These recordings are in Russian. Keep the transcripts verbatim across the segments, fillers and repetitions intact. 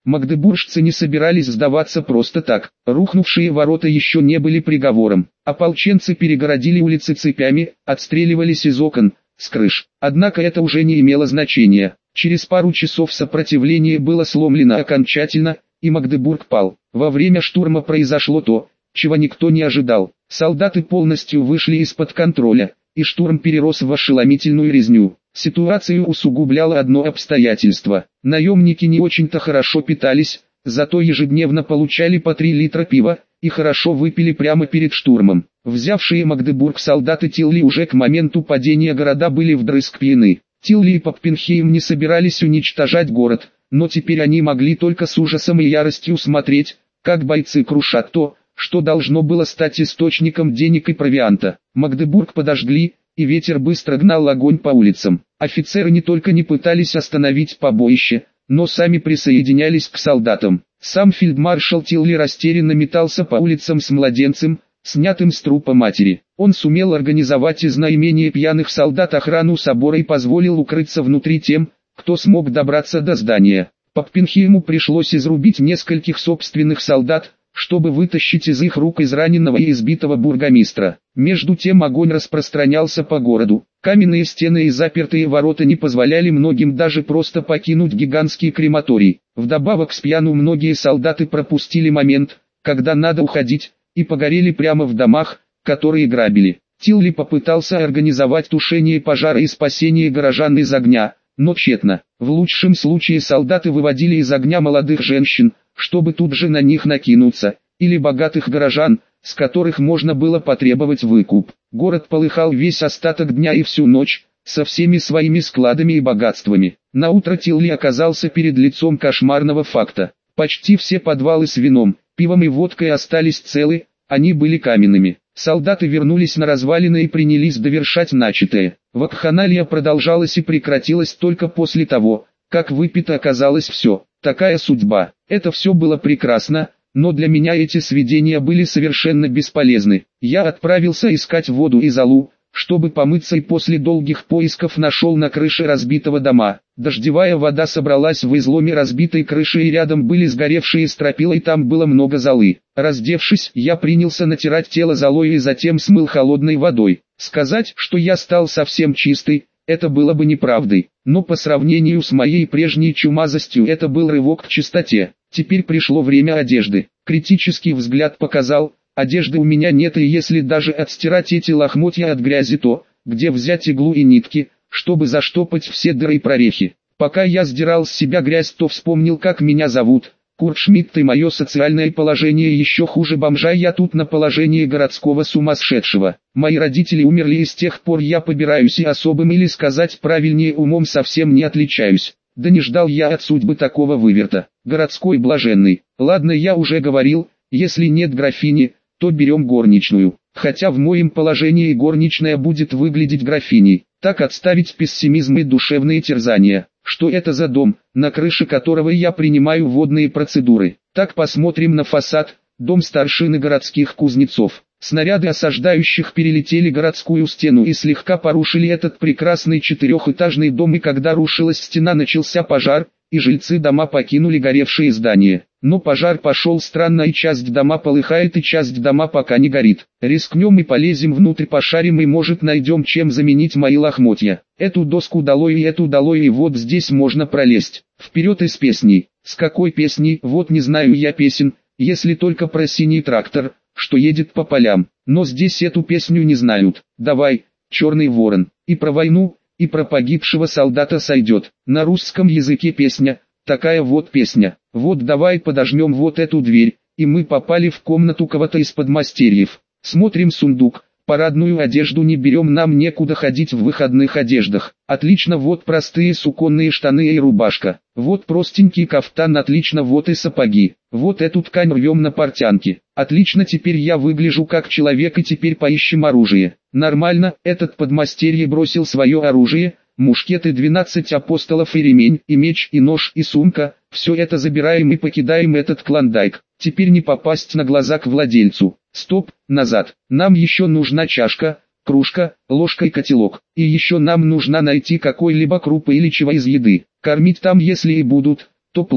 Магдебуржцы не собирались сдаваться просто так. Рухнувшие ворота еще не были приговором. Ополченцы перегородили улицы цепями, отстреливались из окон, с крыш. Однако это уже не имело значения. Через пару часов сопротивление было сломлено окончательно, и Магдебург пал. Во время штурма произошло то, чего никто не ожидал. Солдаты полностью вышли из-под контроля, и штурм перерос в ошеломительную резню. Ситуацию усугубляло одно обстоятельство. Наемники не очень-то хорошо питались, зато ежедневно получали по три литра пива, и хорошо выпили прямо перед штурмом. Взявшие Магдебург солдаты Тилли уже к моменту падения города были вдрызг пьяны. Тилли и Поппенхейм не собирались уничтожать город, но теперь они могли только с ужасом и яростью смотреть, как бойцы крушат то, что должно было стать источником денег и провианта. Магдебург подожгли, и ветер быстро гнал огонь по улицам. Офицеры не только не пытались остановить побоище, но сами присоединялись к солдатам. Сам фельдмаршал Тилли растерянно метался по улицам с младенцем, снятым с трупа матери. Он сумел организовать из наименее пьяных солдат охрану собора и позволил укрыться внутри тем, кто смог добраться до здания. Поппенхейму пришлось изрубить нескольких собственных солдат, чтобы вытащить из их рук израненного и избитого бургомистра. Между тем огонь распространялся по городу. Каменные стены и запертые ворота не позволяли многим даже просто покинуть гигантский крематорий. Вдобавок с пьяну многие солдаты пропустили момент, когда надо уходить, и погорели прямо в домах, которые грабили. Тилли попытался организовать тушение пожара и спасение горожан из огня, но тщетно. В лучшем случае солдаты выводили из огня молодых женщин, чтобы тут же на них накинуться, или богатых горожан, с которых можно было потребовать выкуп. Город полыхал весь остаток дня и всю ночь, со всеми своими складами и богатствами. Наутро Тилли оказался перед лицом кошмарного факта. Почти все подвалы с вином, пивом и водкой остались целы, они были каменными. Солдаты вернулись на развалины и принялись довершать начатое. Вакханалия продолжалась и прекратилась только после того, как выпито оказалось все. Такая судьба. Это все было прекрасно, но для меня эти сведения были совершенно бесполезны. Я отправился искать воду и золу, чтобы помыться, и после долгих поисков нашел на крыше разбитого дома. Дождевая вода собралась в изломе разбитой крыши, и рядом были сгоревшие стропила, и там было много золы. Раздевшись, я принялся натирать тело золой и затем смыл холодной водой. Сказать, что я стал совсем чистый, это было бы неправдой, но по сравнению с моей прежней чумазостью это был рывок к чистоте. Теперь пришло время одежды. Критический взгляд показал, одежды у меня нет, и если даже отстирать эти лохмотья от грязи, то где взять иглу и нитки, чтобы заштопать все дыры и прорехи? Пока я сдирал с себя грязь, то вспомнил, как меня зовут. Курт Шмидт, и мое социальное положение еще хуже бомжа, я тут на положении городского сумасшедшего. Мои родители умерли, и с тех пор я побираюсь, и особым, или сказать правильнее, умом совсем не отличаюсь. Да не ждал я от судьбы такого выверта. Городской блаженный. Ладно, я уже говорил, если нет графини, то берем горничную. Хотя в моем положении горничная будет выглядеть графиней. Так отставить пессимизм и душевные терзания. Что это за дом, на крыше которого я принимаю водные процедуры? Так посмотрим на фасад. Дом старшины городских кузнецов. Снаряды осаждающих перелетели городскую стену и слегка порушили этот прекрасный четырехэтажный дом, и когда рушилась стена, начался пожар, и жильцы дома покинули горевшие здания. Но пожар пошел странно, и часть дома полыхает, и часть дома пока не горит. Рискнем и полезем внутрь, пошарим, и может найдем чем заменить мои лохмотья. Эту доску долой и эту долой, и вот здесь можно пролезть. Вперед из песней. С какой песней? Вот не знаю я песен, если только про синий трактор, что едет по полям. Но здесь эту песню не знают. Давай, черный ворон. И про войну, и про погибшего солдата сойдет. На русском языке песня, такая вот песня. Вот давай подожмем вот эту дверь, и мы попали в комнату кого-то из подмастерьев. Смотрим сундук, парадную одежду не берем, нам некуда ходить в выходных одеждах. Отлично, вот простые суконные штаны и рубашка. Вот простенький кафтан, отлично, вот и сапоги. Вот эту ткань рвем на портянке. Отлично, теперь я выгляжу как человек, и теперь поищем оружие. Нормально, этот подмастерье бросил свое оружие, мушкеты, двенадцать апостолов, и ремень, и меч, и нож, и сумка. Все это забираем и покидаем этот клондайк. Теперь не попасть на глаза к владельцу. Стоп, назад. Нам еще нужна чашка, кружка, ложка и котелок. И еще нам нужно найти какой-либо крупы или чего из еды. Кормить там если и будут, то плохо.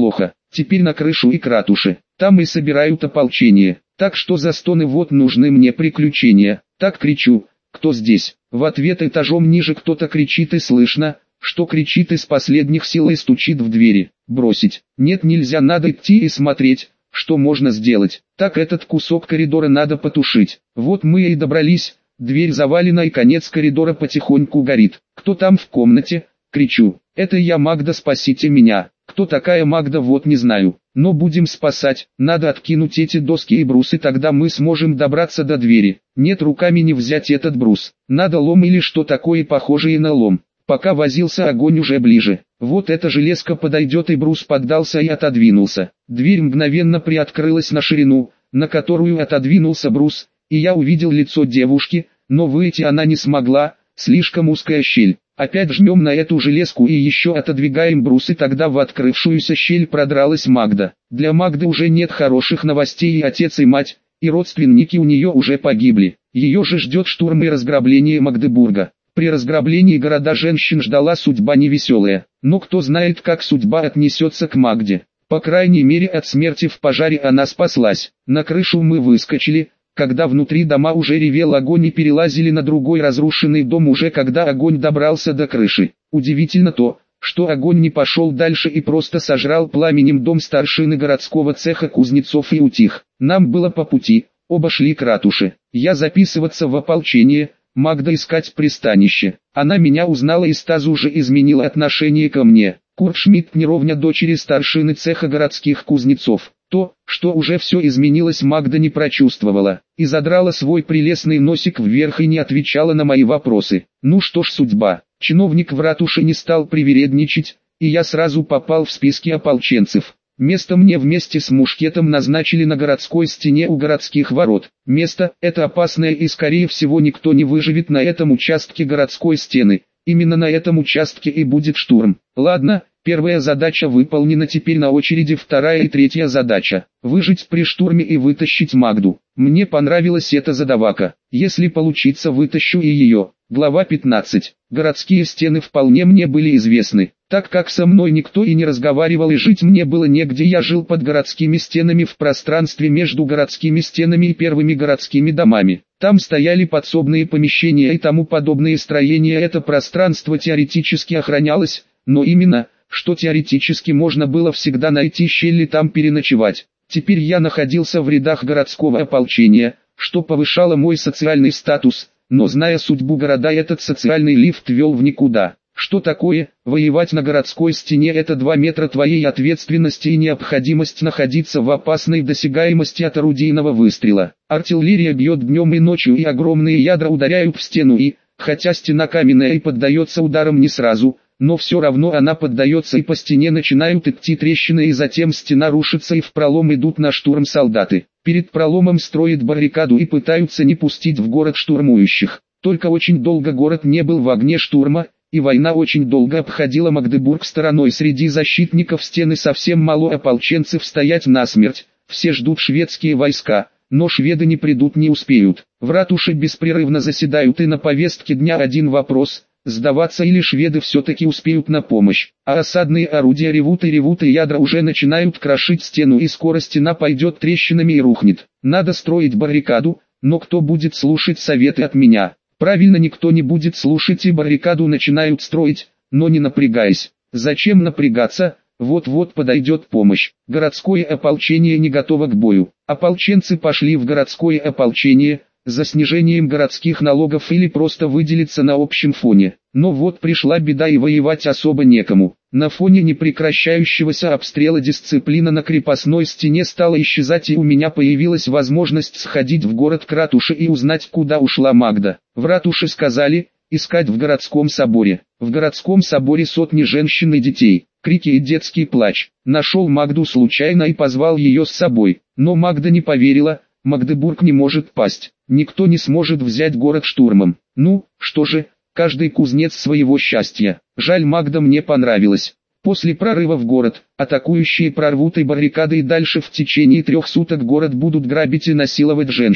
теперь на крышу и к ратуше. Там и собирают ополчение. Так что за стоны вот нужны мне приключения. Так кричу: кто здесь? В ответ этажом ниже кто-то кричит и слышно, что кричит из последних сил и стучит в двери. Бросить? Нет, нельзя, надо идти и смотреть, что можно сделать. Так этот кусок коридора надо потушить. Вот мы и добрались. Дверь завалена и конец коридора потихоньку горит. Кто там в комнате? Кричу. Это я, Магда, спасите меня. Кто такая Магда, вот не знаю. Но будем спасать. Надо откинуть эти доски и брусы, тогда мы сможем добраться до двери. Нет, руками не взять этот брус. Надо лом или что такое похожее на лом. Пока возился, огонь уже ближе. Вот эта железка подойдет, и брус поддался и отодвинулся. Дверь мгновенно приоткрылась на ширину, на которую отодвинулся брус, и я увидел лицо девушки, но выйти она не смогла, слишком узкая щель. Опять жмем на эту железку и еще отодвигаем брус, и тогда в открывшуюся щель продралась Магда. Для Магды уже нет хороших новостей, и отец и мать, и родственники у нее уже погибли. Ее же ждет штурм и разграбление Магдебурга. При разграблении города женщин ждала судьба невеселая, но кто знает, как судьба отнесется к Магде. По крайней мере, от смерти в пожаре она спаслась. На крышу мы выскочили, когда внутри дома уже ревел огонь, и перелазили на другой разрушенный дом уже когда огонь добрался до крыши. Удивительно то, что огонь не пошел дальше и просто сожрал пламенем дом старшины городского цеха кузнецов и утих. Нам было по пути, оба шли к ратуше. Я записываться в ополчение, Магда искать пристанище. Она меня узнала и сразу же изменила отношение ко мне. Курт Шмидт неровня дочери старшины цеха городских кузнецов. То, что уже все изменилось, Магда не прочувствовала, и задрала свой прелестный носик вверх и не отвечала на мои вопросы. Ну что ж, судьба. Чиновник в ратуше не стал привередничать, и я сразу попал в списки ополченцев. Место мне вместе с мушкетом назначили на городской стене у городских ворот. Место это опасное, и скорее всего никто не выживет на этом участке городской стены. Именно на этом участке и будет штурм. Ладно, первая задача выполнена, теперь на очереди вторая и третья задача. Выжить при штурме и вытащить Магду. Мне понравилась эта задавака. Если получится, вытащу и ее. Глава пятнадцать. Городские стены вполне мне были известны. Так как со мной никто и не разговаривал, и жить мне было негде, я жил под городскими стенами в пространстве между городскими стенами и первыми городскими домами. Там стояли подсобные помещения и тому подобные строения. Это пространство теоретически охранялось, но именно, что теоретически можно было всегда найти щель и там переночевать. Теперь я находился в рядах городского ополчения, что повышало мой социальный статус, но зная судьбу города, этот социальный лифт вел в никуда. Что такое воевать на городской стене? Это два метра твоей ответственности и необходимость находиться в опасной досягаемости от орудийного выстрела. Артиллерия бьет днем и ночью, и огромные ядра ударяют в стену, и, хотя стена каменная и поддается ударам не сразу, но все равно она поддается, и по стене начинают идти трещины, и затем стена рушится, и в пролом идут на штурм солдаты. Перед проломом строят баррикаду и пытаются не пустить в город штурмующих. Только очень долго город не был в огне штурма, и война очень долго обходила Магдебург стороной. Среди защитников стены совсем мало ополченцев стоять насмерть, все ждут шведские войска, но шведы не придут, не успеют. В ратуше беспрерывно заседают, и на повестке дня один вопрос: сдаваться или шведы все-таки успеют на помощь. А осадные орудия ревут и ревут, и ядра уже начинают крошить стену, и скоро стена пойдет трещинами и рухнет. Надо строить баррикаду, но кто будет слушать советы от меня? Правильно, никто не будет слушать, и баррикаду начинают строить, но не напрягаясь. Зачем напрягаться? Вот-вот подойдет помощь. Городское ополчение не готово к бою. Ополченцы пошли в городское ополчение за снижением городских налогов или просто выделиться на общем фоне. Но вот пришла беда, и воевать особо некому. На фоне непрекращающегося обстрела дисциплина на крепостной стене стала исчезать, и у меня появилась возможность сходить в город к ратуше и узнать, куда ушла Магда. В ратуше сказали: искать в городском соборе. В городском соборе сотни женщин и детей, крики и детский плач. Нашел Магду случайно и позвал ее с собой. Но Магда не поверила. Магдебург не может пасть. Никто не сможет взять город штурмом. Ну, что же, каждый кузнец своего счастья. Жаль, Магда мне понравилась. После прорыва в город, атакующие прорвут и баррикады, и дальше в течение трех суток город будут грабить и насиловать женщин.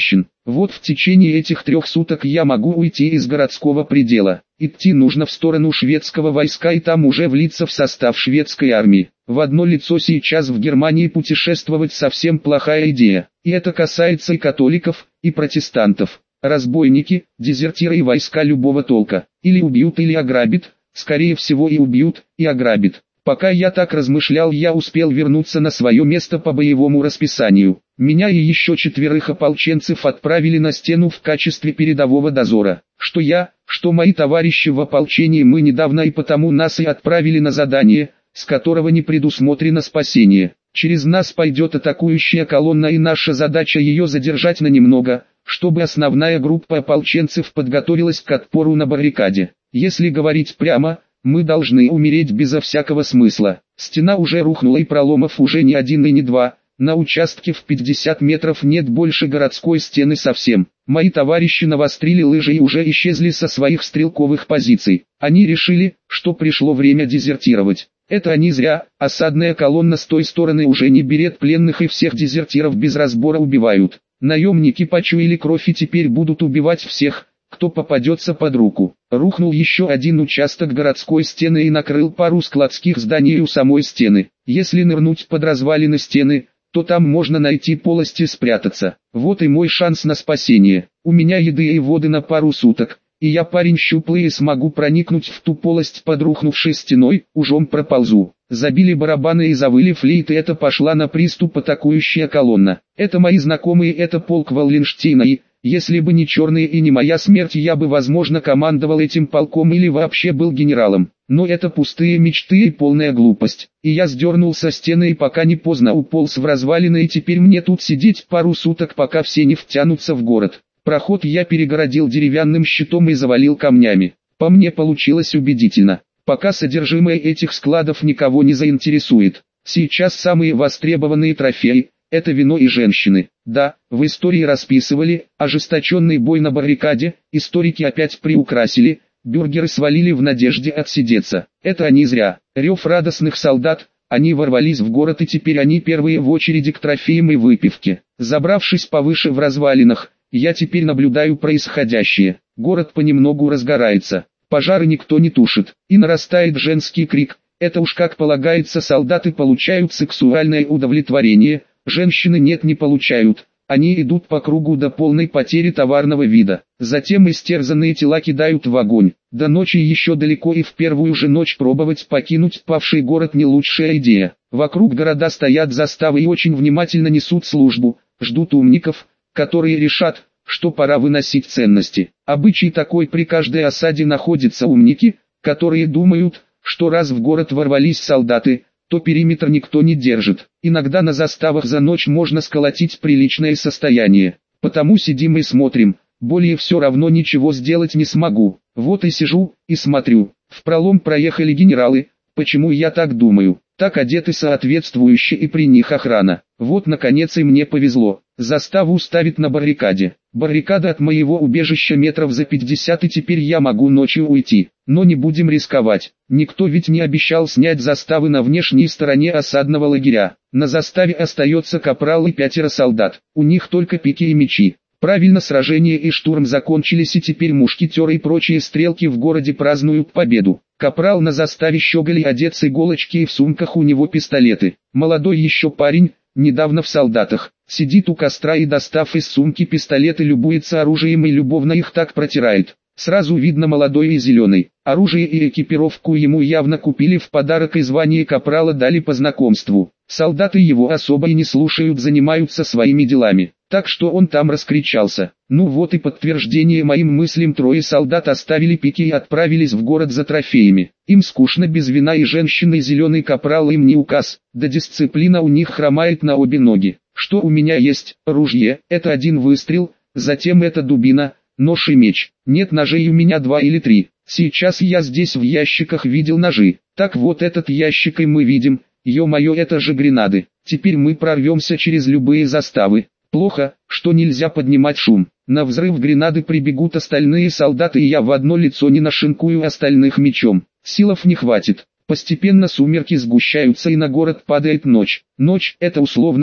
Вот в течение этих трех суток я могу уйти из городского предела. Идти нужно в сторону шведского войска и там уже влиться в состав шведской армии. В одно лицо сейчас в Германии путешествовать совсем плохая идея. И это касается и католиков, и протестантов. Разбойники, дезертиры и войска любого толка. Или убьют, или ограбят. Скорее всего и убьют, и ограбят. Пока я так размышлял, я успел вернуться на свое место по боевому расписанию. Меня и еще четверых ополченцев отправили на стену в качестве передового дозора. Что я, что мои товарищи в ополчении, мы недавно, и потому нас и отправили на задание, с которого не предусмотрено спасение. Через нас пойдет атакующая колонна, и наша задача ее задержать на немного, чтобы основная группа ополченцев подготовилась к отпору на баррикаде. Если говорить прямо, мы должны умереть безо всякого смысла. Стена уже рухнула и проломов уже не один и не два. На участке в пятьдесят метров нет больше городской стены совсем. Мои товарищи навострили лыжи и уже исчезли со своих стрелковых позиций. Они решили, что пришло время дезертировать. Это они зря. Осадная колонна с той стороны уже не берет пленных, и всех дезертиров без разбора убивают. Наемники почуяли кровь и теперь будут убивать всех, кто попадется под руку. Рухнул еще один участок городской стены и накрыл пару складских зданий у самой стены. Если нырнуть под развалины стены, то там можно найти полость и спрятаться. Вот и мой шанс на спасение. У меня еды и воды на пару суток, и я парень щуплый и смогу проникнуть в ту полость под рухнувшей стеной, ужом проползу. Забили барабаны и завыли флейты, это пошла на приступ атакующая колонна. Это мои знакомые, это полк Валленштейна, и, если бы не черные и не моя смерть, я бы возможно командовал этим полком или вообще был генералом. Но это пустые мечты и полная глупость. И я сдернул со стены и пока не поздно уполз в развалины, и теперь мне тут сидеть пару суток, пока все не втянутся в город. Проход я перегородил деревянным щитом и завалил камнями. По мне получилось убедительно. Пока содержимое этих складов никого не заинтересует. Сейчас самые востребованные трофеи – это вино и женщины. Да, в истории расписывали ожесточенный бой на баррикаде, историки опять приукрасили, бюргеры свалили в надежде отсидеться. Это они зря. Рев радостных солдат, они ворвались в город, и теперь они первые в очереди к трофеям и выпивке. Забравшись повыше в развалинах, я теперь наблюдаю происходящее. Город понемногу разгорается. Пожары никто не тушит, и нарастает женский крик. Это уж как полагается, солдаты получают сексуальное удовлетворение, женщины нет, не получают. Они идут по кругу до полной потери товарного вида. Затем истерзанные тела кидают в огонь. До ночи еще далеко, и в первую же ночь пробовать покинуть павший город не лучшая идея. Вокруг города стоят заставы и очень внимательно несут службу, ждут умников, которые решат, что пора выносить ценности. Обычай такой: при каждой осаде находятся умники, которые думают, что раз в город ворвались солдаты, то периметр никто не держит. Иногда на заставах за ночь можно сколотить приличное состояние. Потому сидим и смотрим, более все равно ничего сделать не смогу. Вот и сижу, и смотрю. В пролом проехали генералы. Почему я так думаю? Так одеты соответствующе, и при них охрана. Вот наконец и мне повезло. Заставу ставит на баррикаде. Баррикада от моего убежища метров за пятьдесят, и теперь я могу ночью уйти. Но не будем рисковать. Никто ведь не обещал снять заставы на внешней стороне осадного лагеря. На заставе остается капрал и пятеро солдат. У них только пики и мечи. Правильно, сражение и штурм закончились, и теперь мушкетеры и прочие стрелки в городе празднуют победу. Капрал на заставе щеголь, одет с иголочки, и в сумках у него пистолеты. Молодой еще парень, недавно в солдатах, сидит у костра и, достав из сумки пистолеты, любуется оружием и любовно их так протирает. Сразу видно, молодой и зеленый. Оружие и экипировку ему явно купили в подарок, и звание капрала дали по знакомству. Солдаты его особо и не слушают, занимаются своими делами. Так что он там раскричался. Ну вот и подтверждение моим мыслям: трое солдат оставили пики и отправились в город за трофеями. Им скучно без вина и женщины, зеленый капрал им не указ, да дисциплина у них хромает на обе ноги. Что у меня есть? Ружье, это один выстрел, затем это дубина, нож и меч. Нет, ножей у меня два или три. Сейчас я здесь в ящиках видел ножи. Так вот, этот ящик и мы видим. Ё-моё, это же гренады. Теперь мы прорвемся через любые заставы. Плохо, что нельзя поднимать шум. На взрыв гренады прибегут остальные солдаты, и я в одно лицо не нашинкую остальных мечом. Силов не хватит. Постепенно сумерки сгущаются, и на город падает ночь. Ночь – это условность,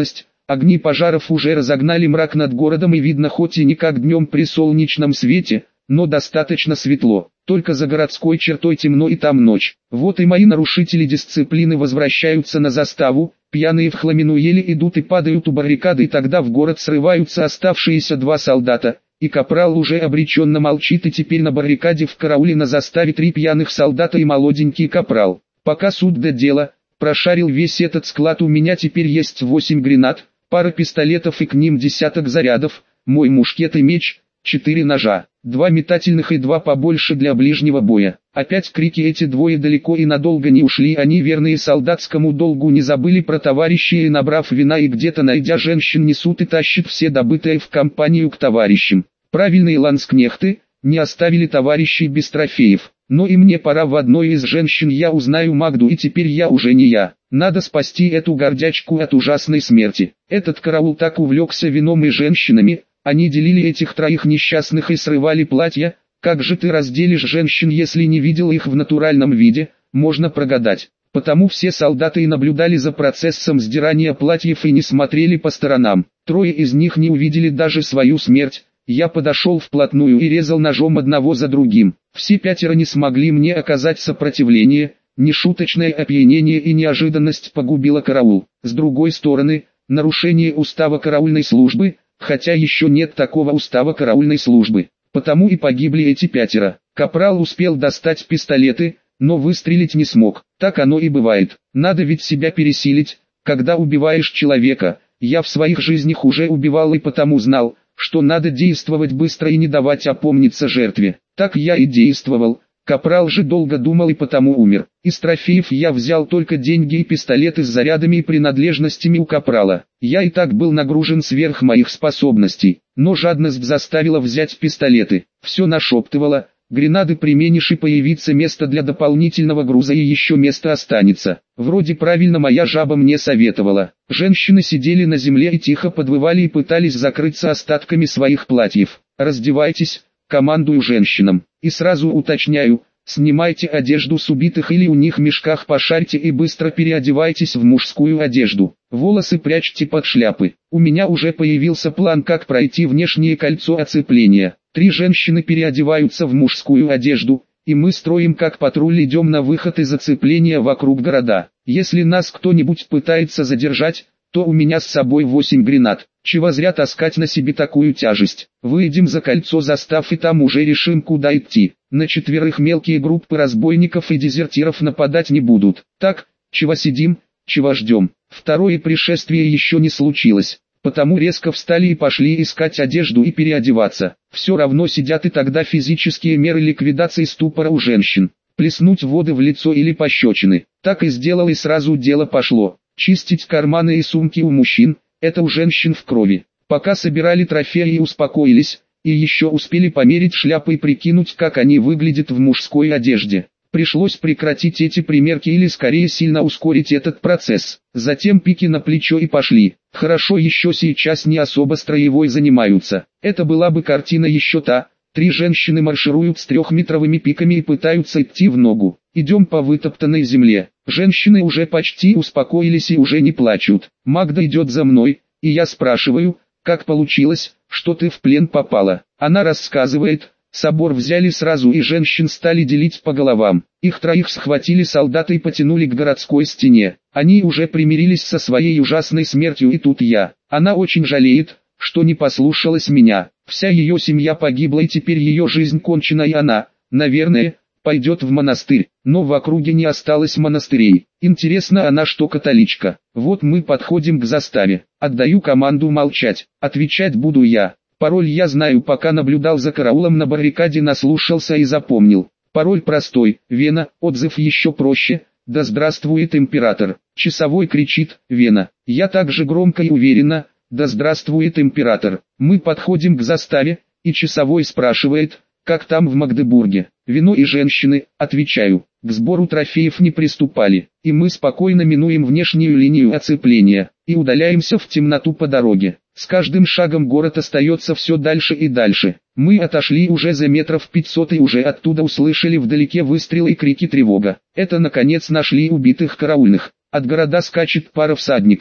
огни пожаров уже разогнали мрак над городом и видно хоть и не как днем при солнечном свете, но достаточно светло. Только за городской чертой темно и там ночь. Вот и мои нарушители дисциплины возвращаются на заставу, пьяные в хламину еле идут и падают у баррикады, и тогда в город срываются оставшиеся два солдата, и капрал уже обреченно молчит, и теперь на баррикаде в карауле на заставе три пьяных солдата и молоденький капрал. Пока суд до дела, прошарил весь этот склад, у меня теперь есть восемь гранат, пара пистолетов и к ним десяток зарядов, мой мушкет и меч, четыре ножа, два метательных и два побольше для ближнего боя. Опять крики, эти двое далеко и надолго не ушли, они верные солдатскому долгу не забыли про товарищей и, набрав вина и где-то найдя женщин, несут и тащат все добытое в компанию к товарищам. Правильные ланскнехты, не оставили товарищей без трофеев. Но и мне пора, в одной из женщин я узнаю Магду, и теперь я уже не я. Надо спасти эту гордячку от ужасной смерти. Этот караул так увлекся вином и женщинами, они делили этих троих несчастных и срывали платья. Как же ты разделишь женщин, если не видел их в натуральном виде, можно прогадать. Потому все солдаты и наблюдали за процессом сдирания платьев и не смотрели по сторонам. Трое из них не увидели даже свою смерть. Я подошел вплотную и резал ножом одного за другим. Все пятеро не смогли мне оказать сопротивление, нешуточное опьянение и неожиданность погубило караул. С другой стороны, нарушение устава караульной службы, хотя еще нет такого устава караульной службы. Потому и погибли эти пятеро. Капрал успел достать пистолеты, но выстрелить не смог. Так оно и бывает. Надо ведь себя пересилить, когда убиваешь человека. Я в своих жизнях уже убивал и потому знал, что надо действовать быстро и не давать опомниться жертве. Так я и действовал. Капрал же долго думал и потому умер. Из трофеев я взял только деньги и пистолеты с зарядами и принадлежностями у капрала. Я и так был нагружен сверх моих способностей, но жадность заставила взять пистолеты. Все нашептывало: гренады применишь и появится место для дополнительного груза и еще место останется. Вроде правильно моя жаба мне советовала. Женщины сидели на земле и тихо подвывали и пытались закрыться остатками своих платьев. «Раздевайтесь», командую женщинам, и сразу уточняю: снимайте одежду с убитых или у них в мешках пошарьте и быстро переодевайтесь в мужскую одежду. Волосы прячьте под шляпы. У меня уже появился план, как пройти внешнее кольцо оцепления. Три женщины переодеваются в мужскую одежду, и мы строим как патруль, идем на выход из оцепления вокруг города. Если нас кто-нибудь пытается задержать, то у меня с собой восемь гранат. Чего зря таскать на себе такую тяжесть. Выйдем за кольцо застав и там уже решим, куда идти. На четверых мелкие группы разбойников и дезертиров нападать не будут. Так, чего сидим, чего ждем. Второе пришествие еще не случилось. Потому резко встали и пошли искать одежду и переодеваться. Все равно сидят, и тогда физические меры ликвидации ступора у женщин. Плеснуть воды в лицо или пощечины. Так и сделал, и сразу дело пошло. Чистить карманы и сумки у мужчин, это у женщин в крови. Пока собирали трофеи и успокоились, и еще успели померить шляпы и прикинуть, как они выглядят в мужской одежде. Пришлось прекратить эти примерки или скорее сильно ускорить этот процесс. Затем пики на плечо и пошли. Хорошо еще сейчас не особо строевой занимаются. Это была бы картина еще та. Три женщины маршируют с трехметровыми пиками и пытаются идти в ногу. Идем по вытоптанной земле. Женщины уже почти успокоились и уже не плачут. Магда идет за мной, и я спрашиваю: как получилось, что ты в плен попала? Она рассказывает: собор взяли сразу и женщин стали делить по головам. Их троих схватили солдаты и потянули к городской стене. Они уже примирились со своей ужасной смертью, и тут я. Она очень жалеет, что не послушалась меня. Вся ее семья погибла, и теперь ее жизнь кончена, и она, наверное, пойдет в монастырь. Но в округе не осталось монастырей. Интересно, она что, католичка? Вот мы подходим к заставе. Отдаю команду молчать. Отвечать буду я. Пароль я знаю, пока наблюдал за караулом на баррикаде, наслушался и запомнил. Пароль простой: Вена. Отзыв еще проще: да здравствует император. Часовой кричит: Вена. Я также громко и уверенно: да здравствует император. Мы подходим к заставе, и часовой спрашивает: как там в Магдебурге? Вино и женщины, отвечаю. К сбору трофеев не приступали, и мы спокойно минуем внешнюю линию оцепления, и удаляемся в темноту по дороге. С каждым шагом город остается все дальше и дальше. Мы отошли уже за метров пятьсот и уже оттуда услышали вдалеке выстрелы и крики тревога. Это наконец нашли убитых караульных. От города скачет пара всадников.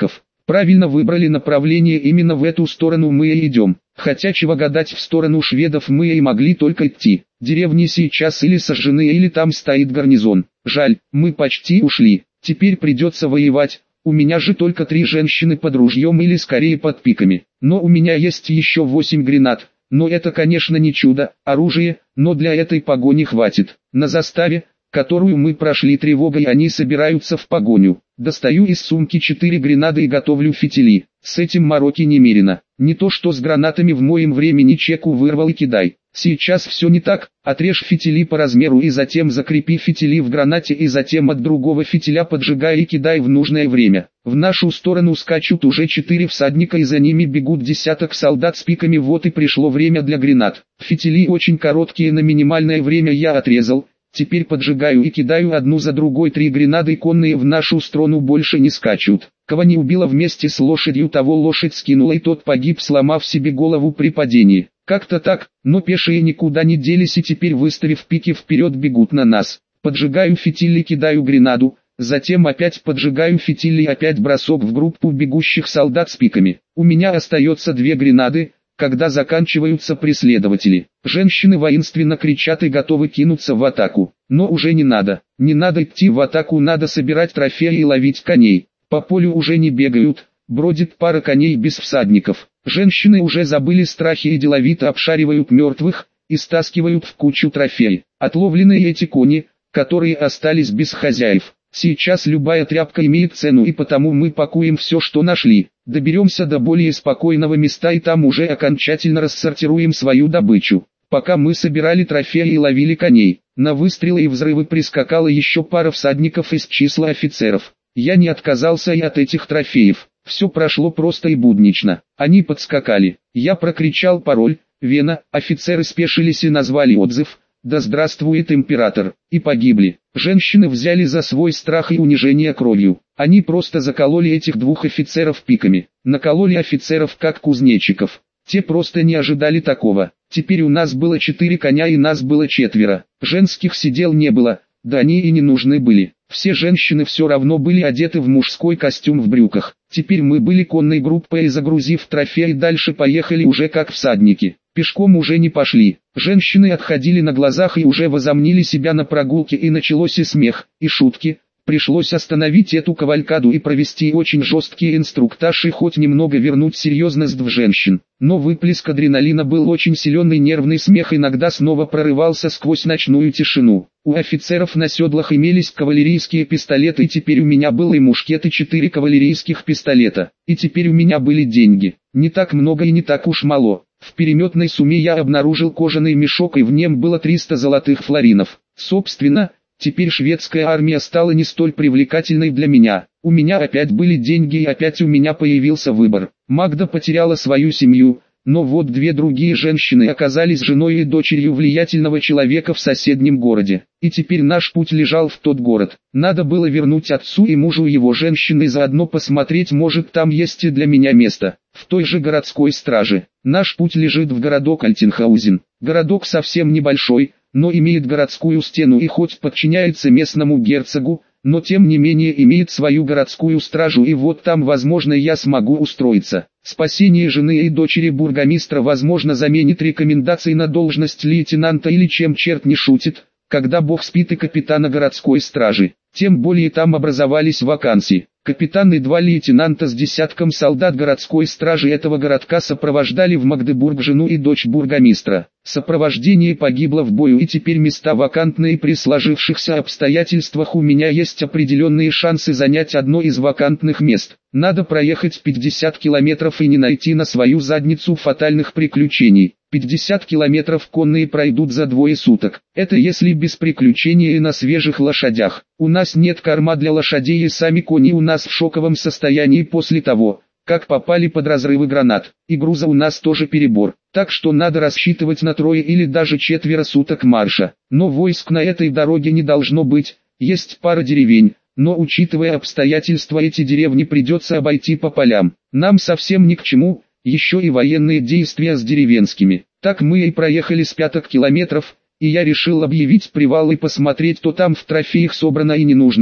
Правильно выбрали направление, именно в эту сторону мы и идем. Хотя чего гадать, в сторону шведов мы и могли только идти. Деревни сейчас или сожжены, или там стоит гарнизон. Жаль, мы почти ушли. Теперь придется воевать. У меня же только три женщины под ружьем или скорее под пиками. Но у меня есть еще восемь гранат. Но это, конечно, не чудо, оружие, но для этой погони хватит. На заставе, которую мы прошли тревогой, они собираются в погоню. Достаю из сумки четыре гранаты и готовлю фитили. С этим мороки немерено. Не то что с гранатами в моем времени чеку вырвал и кидай. Сейчас все не так. Отрежь фитили по размеру и затем закрепи фитили в гранате и затем от другого фитиля поджигай и кидай в нужное время. В нашу сторону скачут уже четыре всадника и за ними бегут десяток солдат с пиками. Вот и пришло время для гранат. Фитили очень короткие, на минимальное время я отрезал. Теперь поджигаю и кидаю одну за другой три гранаты. Конные в нашу сторону больше не скачут. Кого не убило вместе с лошадью, того лошадь скинула и тот погиб, сломав себе голову при падении. Как-то так, но пешие никуда не делись и теперь, выставив пики вперед, бегут на нас. Поджигаю фитиль и кидаю гранату, затем опять поджигаю фитиль и опять бросок в группу бегущих солдат с пиками. У меня остается две гранаты. Когда заканчиваются преследователи, женщины воинственно кричат и готовы кинуться в атаку. Но уже не надо. Не надо идти в атаку, надо собирать трофеи и ловить коней. По полю уже не бегают, бродит пара коней без всадников. Женщины уже забыли страхи и деловито обшаривают мертвых и стаскивают в кучу трофеи. Отловленные эти кони, которые остались без хозяев. Сейчас любая тряпка имеет цену, и потому мы пакуем все, что нашли. Доберемся до более спокойного места и там уже окончательно рассортируем свою добычу. Пока мы собирали трофеи и ловили коней, на выстрелы и взрывы прискакала еще пара всадников из числа офицеров. Я не отказался и от этих трофеев. Все прошло просто и буднично. Они подскакали. Я прокричал пароль «Вена», офицеры спешились и назвали отзыв «Да здравствует император», и погибли. Женщины взяли за свой страх и унижение кровью. Они просто закололи этих двух офицеров пиками. Накололи офицеров как кузнечиков. Те просто не ожидали такого. Теперь у нас было четыре коня и нас было четверо. Женских сидел не было, да они и не нужны были. Все женщины все равно были одеты в мужской костюм в брюках. Теперь мы были конной группой и, загрузив трофеи, дальше поехали уже как всадники. Пешком уже не пошли. Женщины отходили на глазах и уже возомнили себя на прогулке, и началось и смех, и шутки. Пришлось остановить эту кавалькаду и провести очень жесткий инструктаж и хоть немного вернуть серьезность в женщин. Но выплеск адреналина был очень силен, и нервный смех иногда снова прорывался сквозь ночную тишину. У офицеров на седлах имелись кавалерийские пистолеты, и теперь у меня был и мушкет, и четыре кавалерийских пистолета. И теперь у меня были деньги. Не так много и не так уж мало. В переметной сумме я обнаружил кожаный мешок, и в нем было триста золотых флоринов. Собственно, теперь шведская армия стала не столь привлекательной для меня. У меня опять были деньги, и опять у меня появился выбор. Магда потеряла свою семью, но вот две другие женщины оказались женой и дочерью влиятельного человека в соседнем городе. И теперь наш путь лежал в тот город. Надо было вернуть отцу и мужу его женщины и заодно посмотреть, может там есть и для меня место. В той же городской страже. Наш путь лежит в городок Альтенхаузен. Городок совсем небольшой, но имеет городскую стену и хоть подчиняется местному герцогу, но тем не менее имеет свою городскую стражу, и вот там, возможно, я смогу устроиться. Спасение жены и дочери бургомистра, возможно, заменит рекомендации на должность лейтенанта или чем черт не шутит, когда бог спит, и капитана городской стражи. Тем более там образовались вакансии. Капитан и два лейтенанта с десятком солдат городской стражи этого городка сопровождали в Магдебург жену и дочь бургомистра. Сопровождение погибло в бою, и теперь места вакантные. При сложившихся обстоятельствах у меня есть определенные шансы занять одно из вакантных мест. Надо проехать пятьдесят километров и не найти на свою задницу фатальных приключений. пятьдесят километров конные пройдут за двое суток. Это если без приключений и на свежих лошадях. У нас нет корма для лошадей, и сами кони у нас в шоковом состоянии после того, как попали под разрывы гранат. И груза у нас тоже перебор. Так что надо рассчитывать на трое или даже четверо суток марша. Но войск на этой дороге не должно быть. Есть пара деревень, но учитывая обстоятельства, эти деревни придется обойти по полям. Нам совсем ни к чему. Еще и военные действия с деревенскими. Так мы и проехали с пяток километров, и я решил объявить привал и посмотреть, то там в трофеях собрано и ненужное,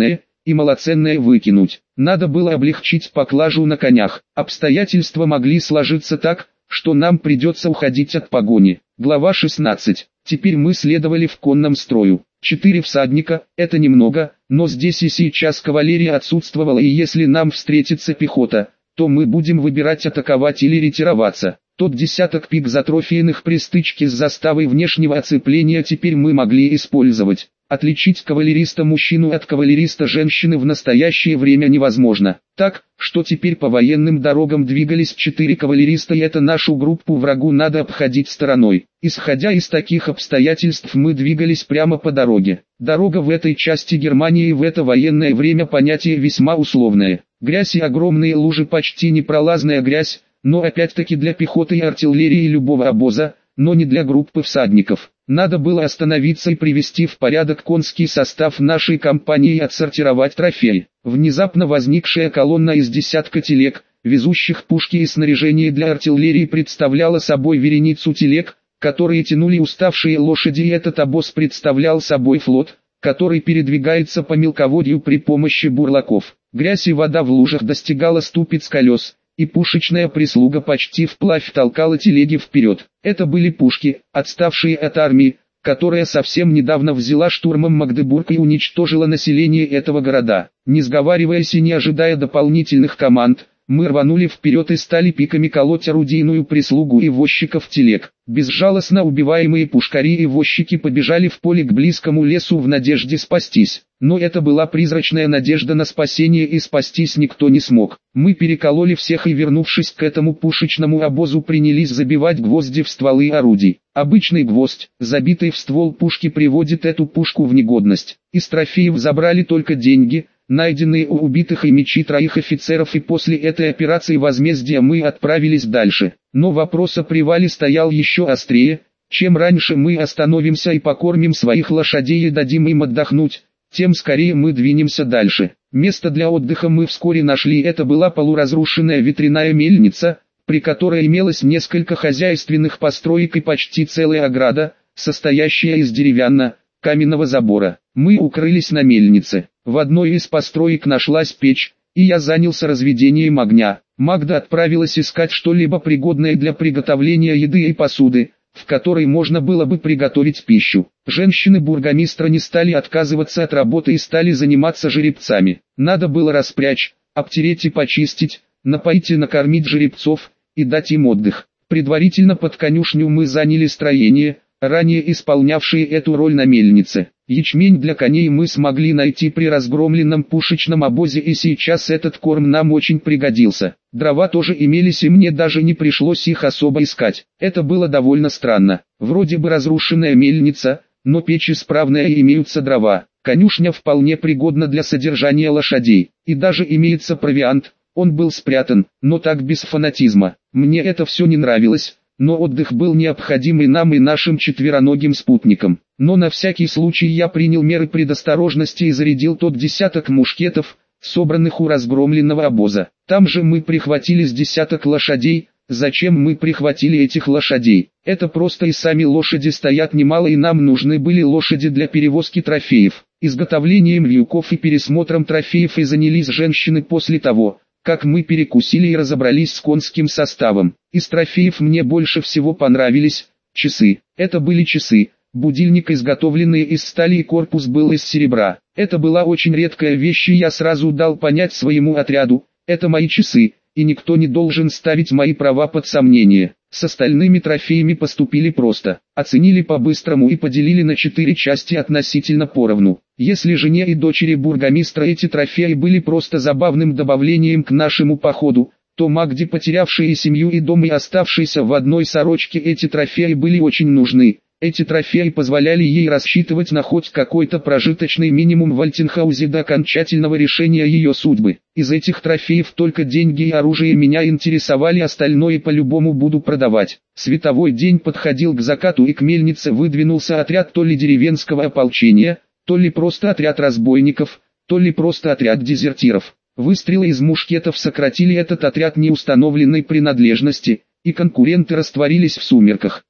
и малоценное выкинуть. Надо было облегчить поклажу на конях. Обстоятельства могли сложиться так, что нам придется уходить от погони. Глава шестнадцать. Теперь мы следовали в конном строю. Четыре всадника – это немного, но здесь и сейчас кавалерия отсутствовала, и если нам встретится пехота, то мы будем выбирать атаковать или ретироваться. Тот десяток пик затрофейных при стычке с заставой внешнего оцепления теперь мы могли использовать. Отличить кавалериста-мужчину от кавалериста-женщины в настоящее время невозможно. Так, что теперь по военным дорогам двигались четыре кавалериста, и это нашу группу врагу надо обходить стороной. Исходя из таких обстоятельств мы двигались прямо по дороге. Дорога в этой части Германии в это военное время понятие весьма условное. Грязь и огромные лужи, почти непролазная грязь, но опять-таки для пехоты и артиллерии любого обоза, но не для группы всадников. Надо было остановиться и привести в порядок конский состав нашей компании и отсортировать трофеи. Внезапно возникшая колонна из десятка телег, везущих пушки и снаряжение для артиллерии, представляла собой вереницу телег, которые тянули уставшие лошади, и этот обоз представлял собой флот, который передвигается по мелководью при помощи бурлаков. Грязь и вода в лужах достигала ступиц колес, и пушечная прислуга почти вплавь толкала телеги вперед. Это были пушки, отставшие от армии, которая совсем недавно взяла штурмом Магдебург и уничтожила население этого города. Не сговариваясь и не ожидая дополнительных команд, мы рванули вперед и стали пиками колоть орудийную прислугу и возчиков телег. Безжалостно убиваемые пушкари и возчики побежали в поле к близкому лесу в надежде спастись. Но это была призрачная надежда на спасение, и спастись никто не смог. Мы перекололи всех и, вернувшись к этому пушечному обозу, принялись забивать гвозди в стволы орудий. Обычный гвоздь, забитый в ствол пушки, приводит эту пушку в негодность. Из трофеев забрали только деньги, найденные у убитых, и мечи троих офицеров, и после этой операции возмездия мы отправились дальше. Но вопрос о привале стоял еще острее. Чем раньше мы остановимся и покормим своих лошадей и дадим им отдохнуть, тем скорее мы двинемся дальше. Место для отдыха мы вскоре нашли. Это была полуразрушенная ветряная мельница, при которой имелось несколько хозяйственных построек и почти целая ограда, состоящая из деревянно-каменного забора. Мы укрылись на мельнице. В одной из построек нашлась печь, и я занялся разведением огня. Магда отправилась искать что-либо пригодное для приготовления еды и посуды, в которой можно было бы приготовить пищу. Женщины бургомистра не стали отказываться от работы и стали заниматься жеребцами. Надо было распрячь, обтереть и почистить, напоить и накормить жеребцов, и дать им отдых. Предварительно под конюшню мы заняли строение, ранее исполнявшие эту роль на мельнице. Ячмень для коней мы смогли найти при разгромленном пушечном обозе, и сейчас этот корм нам очень пригодился. Дрова тоже имелись, и мне даже не пришлось их особо искать. Это было довольно странно. Вроде бы разрушенная мельница, но печь исправная и имеются дрова. Конюшня вполне пригодна для содержания лошадей. И даже имеется провиант, он был спрятан, но так без фанатизма. Мне это все не нравилось. Но отдых был необходим и нам, и нашим четвероногим спутникам. Но на всякий случай я принял меры предосторожности и зарядил тот десяток мушкетов, собранных у разгромленного обоза. Там же мы прихватили с десяток лошадей. Зачем мы прихватили этих лошадей? Это просто и сами лошади стоят немало, и нам нужны были лошади для перевозки трофеев. Изготовлением вьюков и пересмотром трофеев и занялись женщины после того, как мы перекусили и разобрались с конским составом. Из трофеев мне больше всего понравились часы. Это были часы, будильник, изготовленный из стали, и корпус был из серебра. Это была очень редкая вещь, и я сразу дал понять своему отряду: это мои часы, и никто не должен ставить мои права под сомнение. С остальными трофеями поступили просто. Оценили по-быстрому и поделили на четыре части относительно поровну. Если жене и дочери бургомистра эти трофеи были просто забавным добавлением к нашему походу, то Магде, потерявшей и семью, и дом, и оставшейся в одной сорочке, эти трофеи были очень нужны. Эти трофеи позволяли ей рассчитывать на хоть какой-то прожиточный минимум в Альтенхаузе до окончательного решения ее судьбы. Из этих трофеев только деньги и оружие меня интересовали, остальное по-любому буду продавать. Световой день подходил к закату, и к мельнице выдвинулся отряд то ли деревенского ополчения, то ли просто отряд разбойников, то ли просто отряд дезертиров. Выстрелы из мушкетов сократили этот отряд неустановленной принадлежности, и конкуренты растворились в сумерках.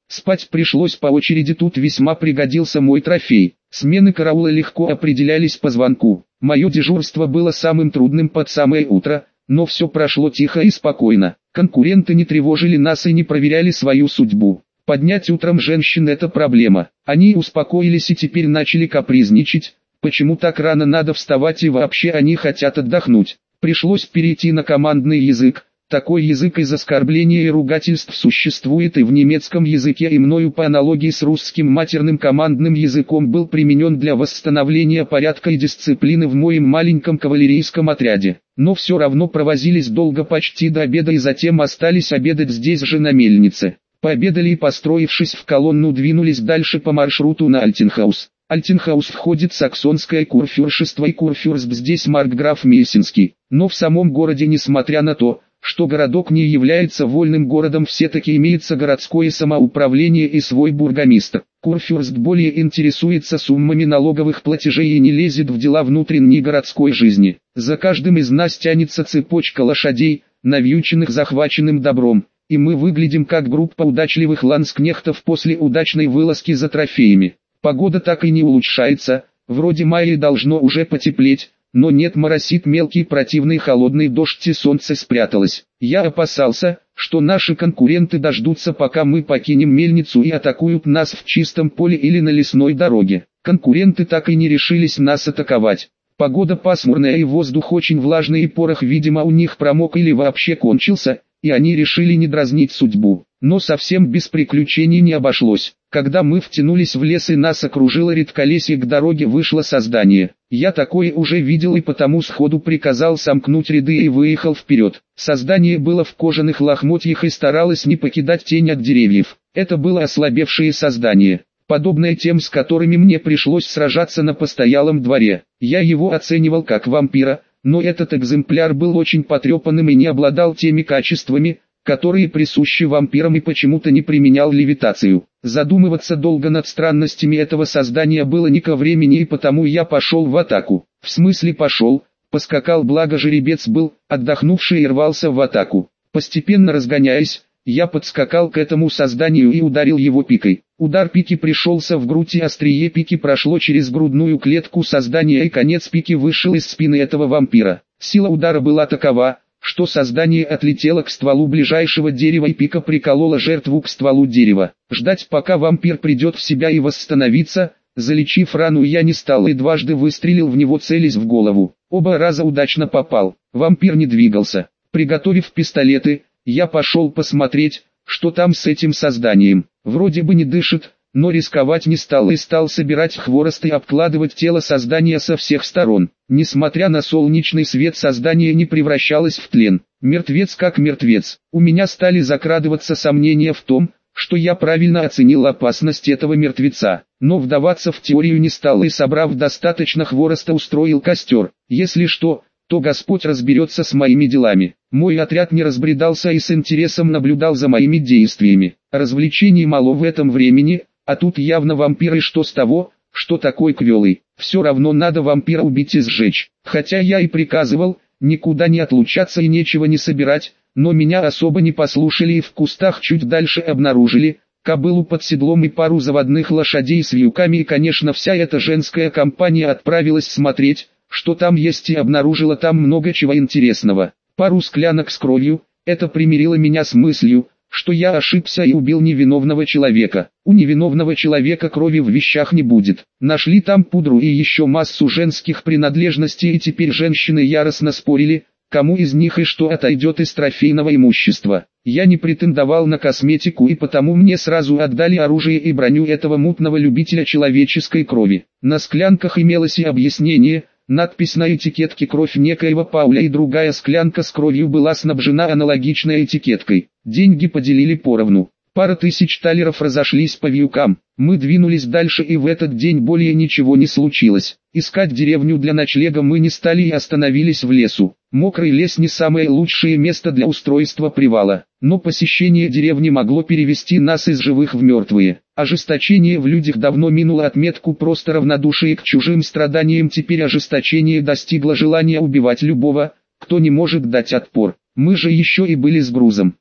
Спать пришлось по очереди, тут весьма пригодился мой трофей. Смены караула легко определялись по звонку. Мое дежурство было самым трудным под самое утро, но все прошло тихо и спокойно. Конкуренты не тревожили нас и не проверяли свою судьбу. Поднять утром женщин – это проблема. Они успокоились и теперь начали капризничать. Почему так рано надо вставать и вообще они хотят отдохнуть? Пришлось перейти на командный язык. Такой язык из оскорбления и ругательств существует и в немецком языке, и мною по аналогии с русским матерным командным языком был применен для восстановления порядка и дисциплины в моем маленьком кавалерийском отряде. Но все равно провозились долго, почти до обеда, и затем остались обедать здесь же на мельнице. Пообедали и, построившись в колонну, двинулись дальше по маршруту на Альтенхаус. Альтенхаус входит в саксонское курфюршество, и курфюрст здесь маркграф Мейсинский. Но в самом городе, несмотря на то, что городок не является вольным городом, все-таки имеется городское самоуправление и свой бургомистр. Курфюрст более интересуется суммами налоговых платежей и не лезет в дела внутренней городской жизни. За каждым из нас тянется цепочка лошадей, навьюченных захваченным добром, и мы выглядим как группа удачливых ланскнехтов после удачной вылазки за трофеями. Погода так и не улучшается, вроде мая и должно уже потеплеть, но нет, моросит мелкий противный холодный дождь и солнце спряталось. Я опасался, что наши конкуренты дождутся, пока мы покинем мельницу, и атакуют нас в чистом поле или на лесной дороге. Конкуренты так и не решились нас атаковать. Погода пасмурная и воздух очень влажный, и порох, видимо, у них промок или вообще кончился, и они решили не дразнить судьбу. Но совсем без приключений не обошлось. Когда мы втянулись в лес и нас окружило редколесье, к дороге вышло создание. Я такое уже видел и потому сходу приказал сомкнуть ряды и выехал вперед. Создание было в кожаных лохмотьях и старалось не покидать тень от деревьев. Это было ослабевшее создание, подобное тем, с которыми мне пришлось сражаться на постоялом дворе. Я его оценивал как вампира, но этот экземпляр был очень потрепанным и не обладал теми качествами, которые присущи вампирам, и почему-то не применял левитацию. Задумываться долго над странностями этого создания было не ко времени, и потому я пошел в атаку. В смысле пошел, поскакал, благо жеребец был отдохнувший и рвался в атаку. Постепенно разгоняясь, я подскакал к этому созданию и ударил его пикой. Удар пики пришелся в грудь, и острие пики прошло через грудную клетку создания, и конец пики вышел из спины этого вампира. Сила удара была такова, что создание отлетело к стволу ближайшего дерева, и пика приколола жертву к стволу дерева. Ждать, пока вампир придет в себя и восстановится, залечив рану, я не стал и дважды выстрелил в него, целясь в голову. Оба раза удачно попал. Вампир не двигался. Приготовив пистолеты, я пошел посмотреть, что там с этим созданием. Вроде бы не дышит, но рисковать не стал и стал собирать хворост и обкладывать тело создания со всех сторон. Несмотря на солнечный свет, создание не превращалось в тлен. Мертвец как мертвец. У меня стали закрадываться сомнения в том, что я правильно оценил опасность этого мертвеца. Но вдаваться в теорию не стал и, собрав достаточно хвороста, устроил костер. Если что, то Господь разберется с моими делами. Мой отряд не разбредался и с интересом наблюдал за моими действиями. Развлечений мало в этом времени, а тут явно вампир, и что с того, что такой квелый. Все равно надо вампира убить и сжечь. Хотя я и приказывал никуда не отлучаться и нечего не собирать, но меня особо не послушали и в кустах чуть дальше обнаружили кобылу под седлом и пару заводных лошадей с вьюками, и, конечно, вся эта женская компания отправилась смотреть, что там есть, и обнаружила там много чего интересного. Пару склянок с кровью, это примирило меня с мыслью, что я ошибся и убил невиновного человека. У невиновного человека крови в вещах не будет. Нашли там пудру и еще массу женских принадлежностей, и теперь женщины яростно спорили, кому из них и что отойдет из трофейного имущества. Я не претендовал на косметику, и потому мне сразу отдали оружие и броню этого мутного любителя человеческой крови. На склянках имелось и объяснение. Надпись на этикетке «Кровь некоего Пауля», и другая склянка с кровью была снабжена аналогичной этикеткой. Деньги поделили поровну. Пара тысяч талеров разошлись по вьюкам. Мы двинулись дальше, и в этот день более ничего не случилось. Искать деревню для ночлега мы не стали и остановились в лесу. Мокрый лес не самое лучшее место для устройства привала, но посещение деревни могло перевести нас из живых в мертвые. Ожесточение в людях давно минуло отметку просто равнодушия к чужим страданиям, теперь ожесточение достигло желания убивать любого, кто не может дать отпор. Мы же еще и были с грузом.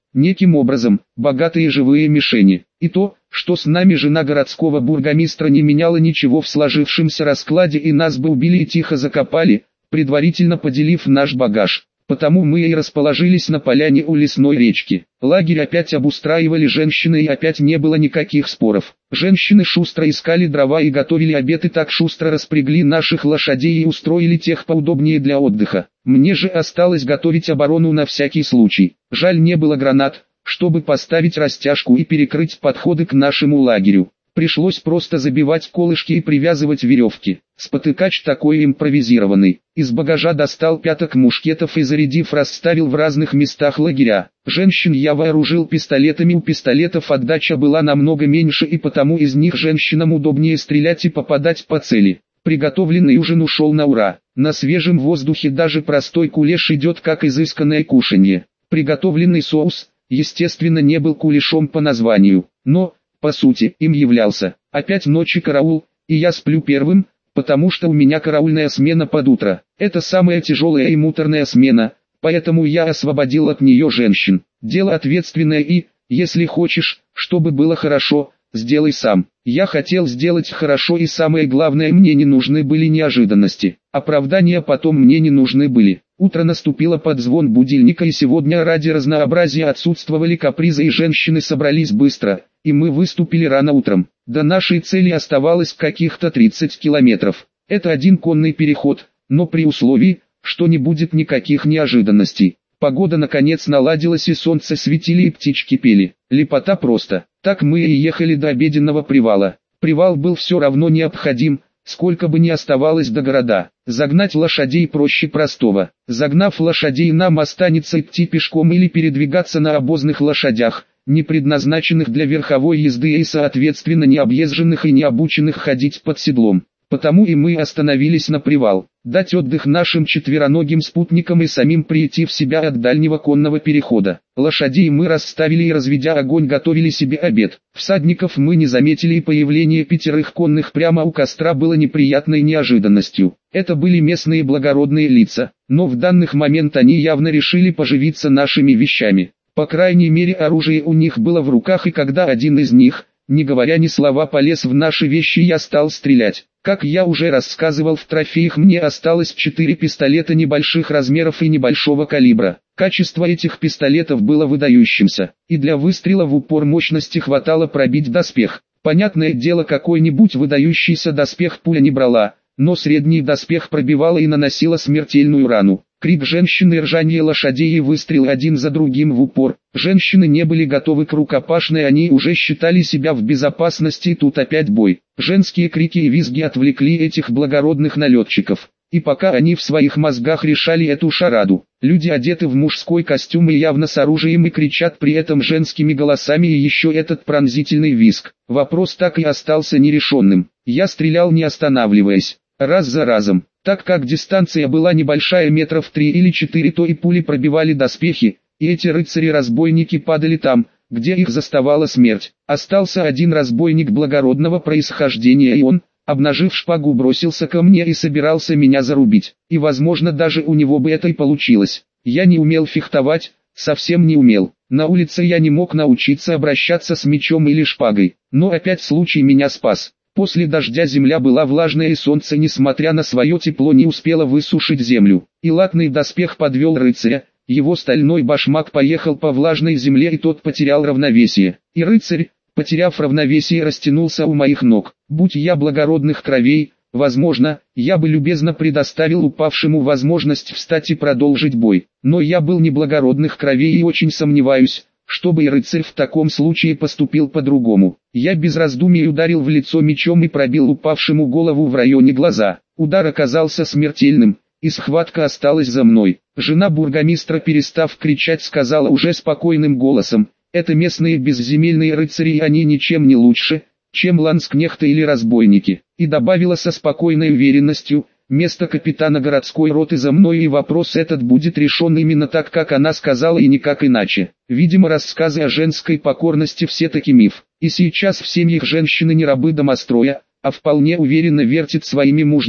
неким образом, богатые живые мишени. И то, что с нами жена городского бургомистра, не меняло ничего в сложившемся раскладе, и нас бы убили и тихо закопали, предварительно поделив наш багаж. Потому мы и расположились на поляне у лесной речки. Лагерь опять обустраивали женщины, и опять не было никаких споров. Женщины шустро искали дрова и готовили обед, и так шустро распрягли наших лошадей и устроили тех поудобнее для отдыха. Мне же осталось готовить оборону на всякий случай. Жаль, не было гранат, чтобы поставить растяжку и перекрыть подходы к нашему лагерю. Пришлось просто забивать колышки и привязывать веревки. Спотыкач такой импровизированный. Из багажа достал пяток мушкетов и, зарядив, расставил в разных местах лагеря. Женщин я вооружил пистолетами, у пистолетов отдача была намного меньше, и потому из них женщинам удобнее стрелять и попадать по цели. Приготовленный ужин ушел на ура. На свежем воздухе даже простой кулеш идет как изысканное кушанье. Приготовленный соус, естественно, не был кулешом по названию, но, по сути, им являлся. Опять ночи караул, и я сплю первым, потому что у меня караульная смена под утро. Это самая тяжелая и муторная смена, поэтому я освободил от нее женщин. Дело ответственное и, если хочешь, чтобы было хорошо, сделай сам. Я хотел сделать хорошо, и самое главное, мне не нужны были неожиданности. Оправдания потом мне не нужны были. Утро наступило под звон будильника, и сегодня ради разнообразия отсутствовали капризы, и женщины собрались быстро, и мы выступили рано утром. До нашей цели оставалось каких-то тридцать километров. Это один конный переход, но при условии, что не будет никаких неожиданностей. Погода наконец наладилась, и солнце светило, и птички пели. Лепота просто. Так мы и ехали до обеденного привала. Привал был все равно необходим, сколько бы ни оставалось до города. Загнать лошадей проще простого. Загнав лошадей, нам останется идти пешком или передвигаться на обозных лошадях, не предназначенных для верховой езды и соответственно не объезженных и не обученных ходить под седлом. Потому и мы остановились на привал, дать отдых нашим четвероногим спутникам и самим прийти в себя от дальнего конного перехода. Лошадей мы расставили и, разведя огонь, готовили себе обед. Всадников мы не заметили, и появление пятерых конных прямо у костра было неприятной неожиданностью. Это были местные благородные лица, но в данный момент они явно решили поживиться нашими вещами. По крайней мере, оружие у них было в руках, и когда один из них, не говоря ни слова, полез в наши вещи, я стал стрелять. Как я уже рассказывал, в трофеях мне осталось четыре пистолета небольших размеров и небольшого калибра. Качество этих пистолетов было выдающимся, и для выстрела в упор мощности хватало пробить доспех. Понятное дело, какой-нибудь выдающийся доспех пуля не брала, но средний доспех пробивала и наносила смертельную рану. Крик женщины, ржание лошадей и выстрел один за другим в упор. Женщины не были готовы к рукопашной, они уже считали себя в безопасности, и тут опять бой. Женские крики и визги отвлекли этих благородных налетчиков. И пока они в своих мозгах решали эту шараду, люди одеты в мужской костюм и явно с оружием и кричат при этом женскими голосами, и еще этот пронзительный визг. Вопрос так и остался нерешенным. Я стрелял не останавливаясь, раз за разом. Так как дистанция была небольшая, метров три или четыре, то и пули пробивали доспехи, и эти рыцари-разбойники падали там, где их заставала смерть. Остался один разбойник благородного происхождения, и он, обнажив шпагу, бросился ко мне и собирался меня зарубить. И возможно, даже у него бы это и получилось. Я не умел фехтовать, совсем не умел. На улице я не мог научиться обращаться с мечом или шпагой, но опять случай меня спас. После дождя земля была влажная, и солнце, несмотря на свое тепло, не успело высушить землю. И латный доспех подвел рыцаря, его стальной башмак поехал по влажной земле, и тот потерял равновесие. И рыцарь, потеряв равновесие, растянулся у моих ног. Будь я благородных кровей, возможно, я бы любезно предоставил упавшему возможность встать и продолжить бой. Но я был не благородных кровей и очень сомневаюсь, чтобы и рыцарь в таком случае поступил по-другому. Я без раздумий ударил в лицо мечом и пробил упавшему голову в районе глаза. Удар оказался смертельным, и схватка осталась за мной. Жена бургомистра, перестав кричать, сказала уже спокойным голосом: «Это местные безземельные рыцари, и они ничем не лучше, чем ланскнехты или разбойники». И добавила со спокойной уверенностью: «Место капитана городской роты за мной, и вопрос этот будет решен именно так, как она сказала, и никак иначе». Видимо, рассказы о женской покорности все-таки миф. И сейчас в семьях женщины не рабы домостроя, а вполне уверенно вертят своими мужьями.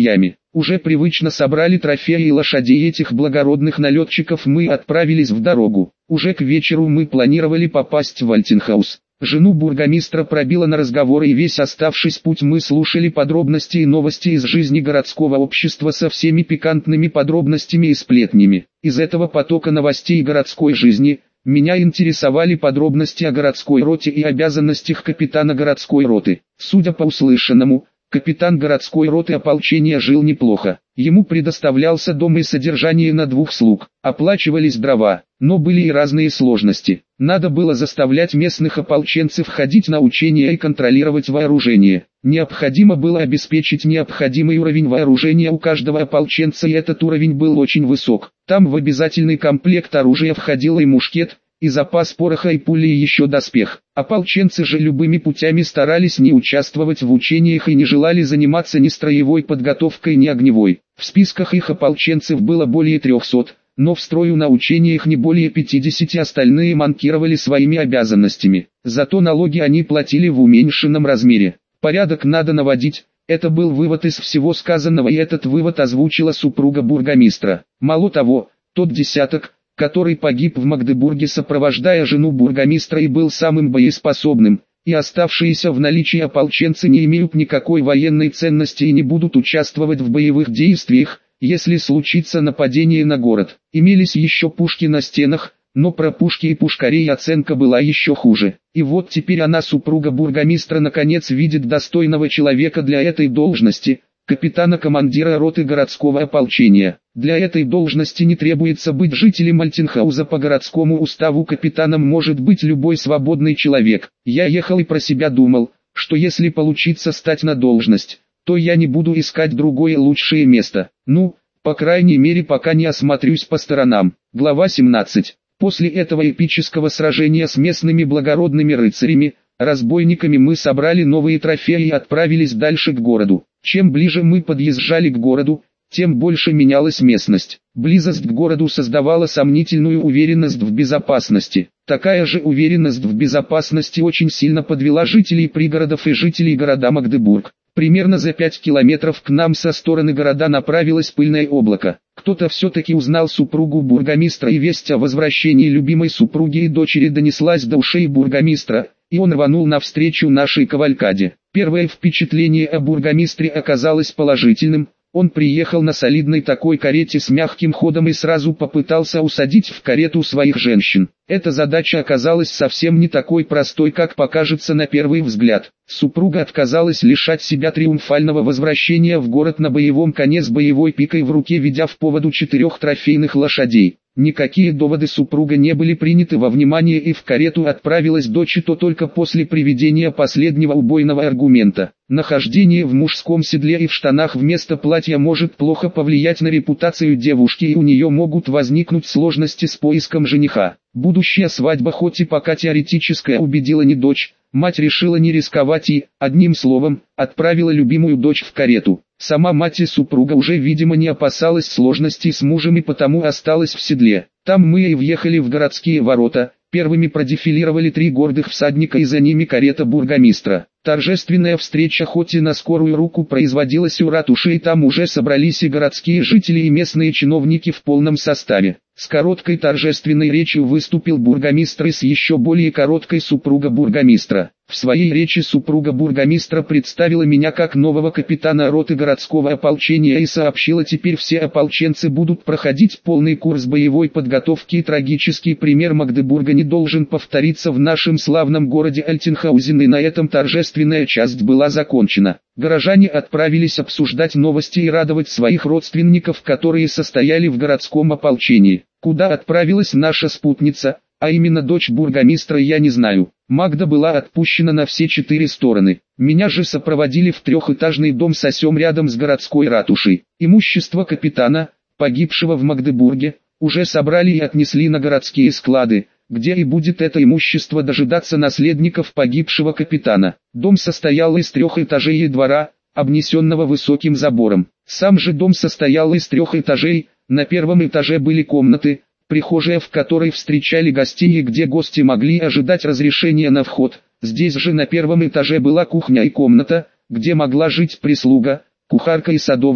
Уже привычно собрали трофеи и лошадей этих благородных налетчиков, мы отправились в дорогу. Уже к вечеру мы планировали попасть в Альтенхаус. Жену бургомистра пробило на разговоры, и весь оставшийся путь мы слушали подробности и новости из жизни городского общества со всеми пикантными подробностями и сплетнями. Из этого потока новостей городской жизни меня интересовали подробности о городской роте и обязанностях капитана городской роты. Судя по услышанному, капитан городской роты ополчения жил неплохо. Ему предоставлялся дом и содержание на двух слуг, оплачивались дрова, но были и разные сложности. Надо было заставлять местных ополченцев ходить на учения и контролировать вооружение. Необходимо было обеспечить необходимый уровень вооружения у каждого ополченца, и этот уровень был очень высок. Там в обязательный комплект оружия входил и мушкет, и запас пороха, и пули, и еще доспех. Ополченцы же любыми путями старались не участвовать в учениях и не желали заниматься ни строевой подготовкой, ни огневой. В списках их ополченцев было более трехсот, но в строю на учениях не более пятидесяти, остальные манкировали своими обязанностями. Зато налоги они платили в уменьшенном размере. Порядок надо наводить. Это был вывод из всего сказанного, и этот вывод озвучила супруга бургомистра. Мало того, тот десяток, который погиб в Магдебурге, сопровождая жену бургомистра, и был самым боеспособным, и оставшиеся в наличии ополченцы не имеют никакой военной ценности и не будут участвовать в боевых действиях, если случится нападение на город. Имелись еще пушки на стенах, но про пушки и пушкарей оценка была еще хуже. И вот теперь она, супруга бургомистра, наконец видит достойного человека для этой должности, капитана-командира роты городского ополчения. Для этой должности не требуется быть жителем Альтенхауза. По городскому уставу капитаном может быть любой свободный человек. Я ехал и про себя думал, что если получится стать на должность, то я не буду искать другое лучшее место. Ну, по крайней мере, пока не осмотрюсь по сторонам. Глава семнадцать. После этого эпического сражения с местными благородными рыцарями, разбойниками, мы собрали новые трофеи и отправились дальше к городу. Чем ближе мы подъезжали к городу, тем больше менялась местность. Близость к городу создавала сомнительную уверенность в безопасности. Такая же уверенность в безопасности очень сильно подвела жителей пригородов и жителей города Магдебург. Примерно за пять километров к нам со стороны города направилось пыльное облако. Кто-то все-таки узнал супругу бургомистра, и весть о возвращении любимой супруги и дочери донеслась до ушей бургомистра, и он рванул навстречу нашей кавалькаде. Первое впечатление о бургомистре оказалось положительным. Он приехал на солидной такой карете с мягким ходом и сразу попытался усадить в карету своих женщин. Эта задача оказалась совсем не такой простой, как покажется на первый взгляд. Супруга отказалась лишать себя триумфального возвращения в город на боевом коне с боевой пикой в руке, ведя в поводу четырех трофейных лошадей. Никакие доводы супруга не были приняты во внимание, и в карету отправилась дочь, и то только после приведения последнего убойного аргумента. Нахождение в мужском седле и в штанах вместо платья может плохо повлиять на репутацию девушки, и у нее могут возникнуть сложности с поиском жениха. Будущая свадьба, хоть и пока теоретическая, убедила не дочь. Мать решила не рисковать и, одним словом, отправила любимую дочь в карету. Сама мать и супруга уже, видимо, не опасалась сложностей с мужем и потому осталась в седле. Там мы и въехали в городские ворота. Первыми продефилировали три гордых всадника, и за ними карета бургомистра. Торжественная встреча, хоть и на скорую руку, производилась у ратуши, и там уже собрались и городские жители, и местные чиновники в полном составе. С короткой торжественной речью выступил бургомистр и с еще более короткой супруга бургомистра. В своей речи супруга бургомистра представила меня как нового капитана роты городского ополчения и сообщила: теперь все ополченцы будут проходить полный курс боевой подготовки, и трагический пример Магдебурга не должен повториться в нашем славном городе Альтенхаузен. И на этом торжественная часть была закончена. Горожане отправились обсуждать новости и радовать своих родственников, которые состояли в городском ополчении. Куда отправилась наша спутница, а именно дочь бургомистра, я не знаю. Магда была отпущена на все четыре стороны. Меня же сопроводили в трехэтажный дом с осем рядом с городской ратушей. Имущество капитана, погибшего в Магдебурге, уже собрали и отнесли на городские склады, где и будет это имущество дожидаться наследников погибшего капитана. Дом состоял из трех этажей и двора, обнесенного высоким забором. Сам же дом состоял из трех этажей. На первом этаже были комнаты, прихожая, в которой встречали гостей и где гости могли ожидать разрешения на вход. Здесь же на первом этаже была кухня и комната, где могла жить прислуга, кухарка и садовник.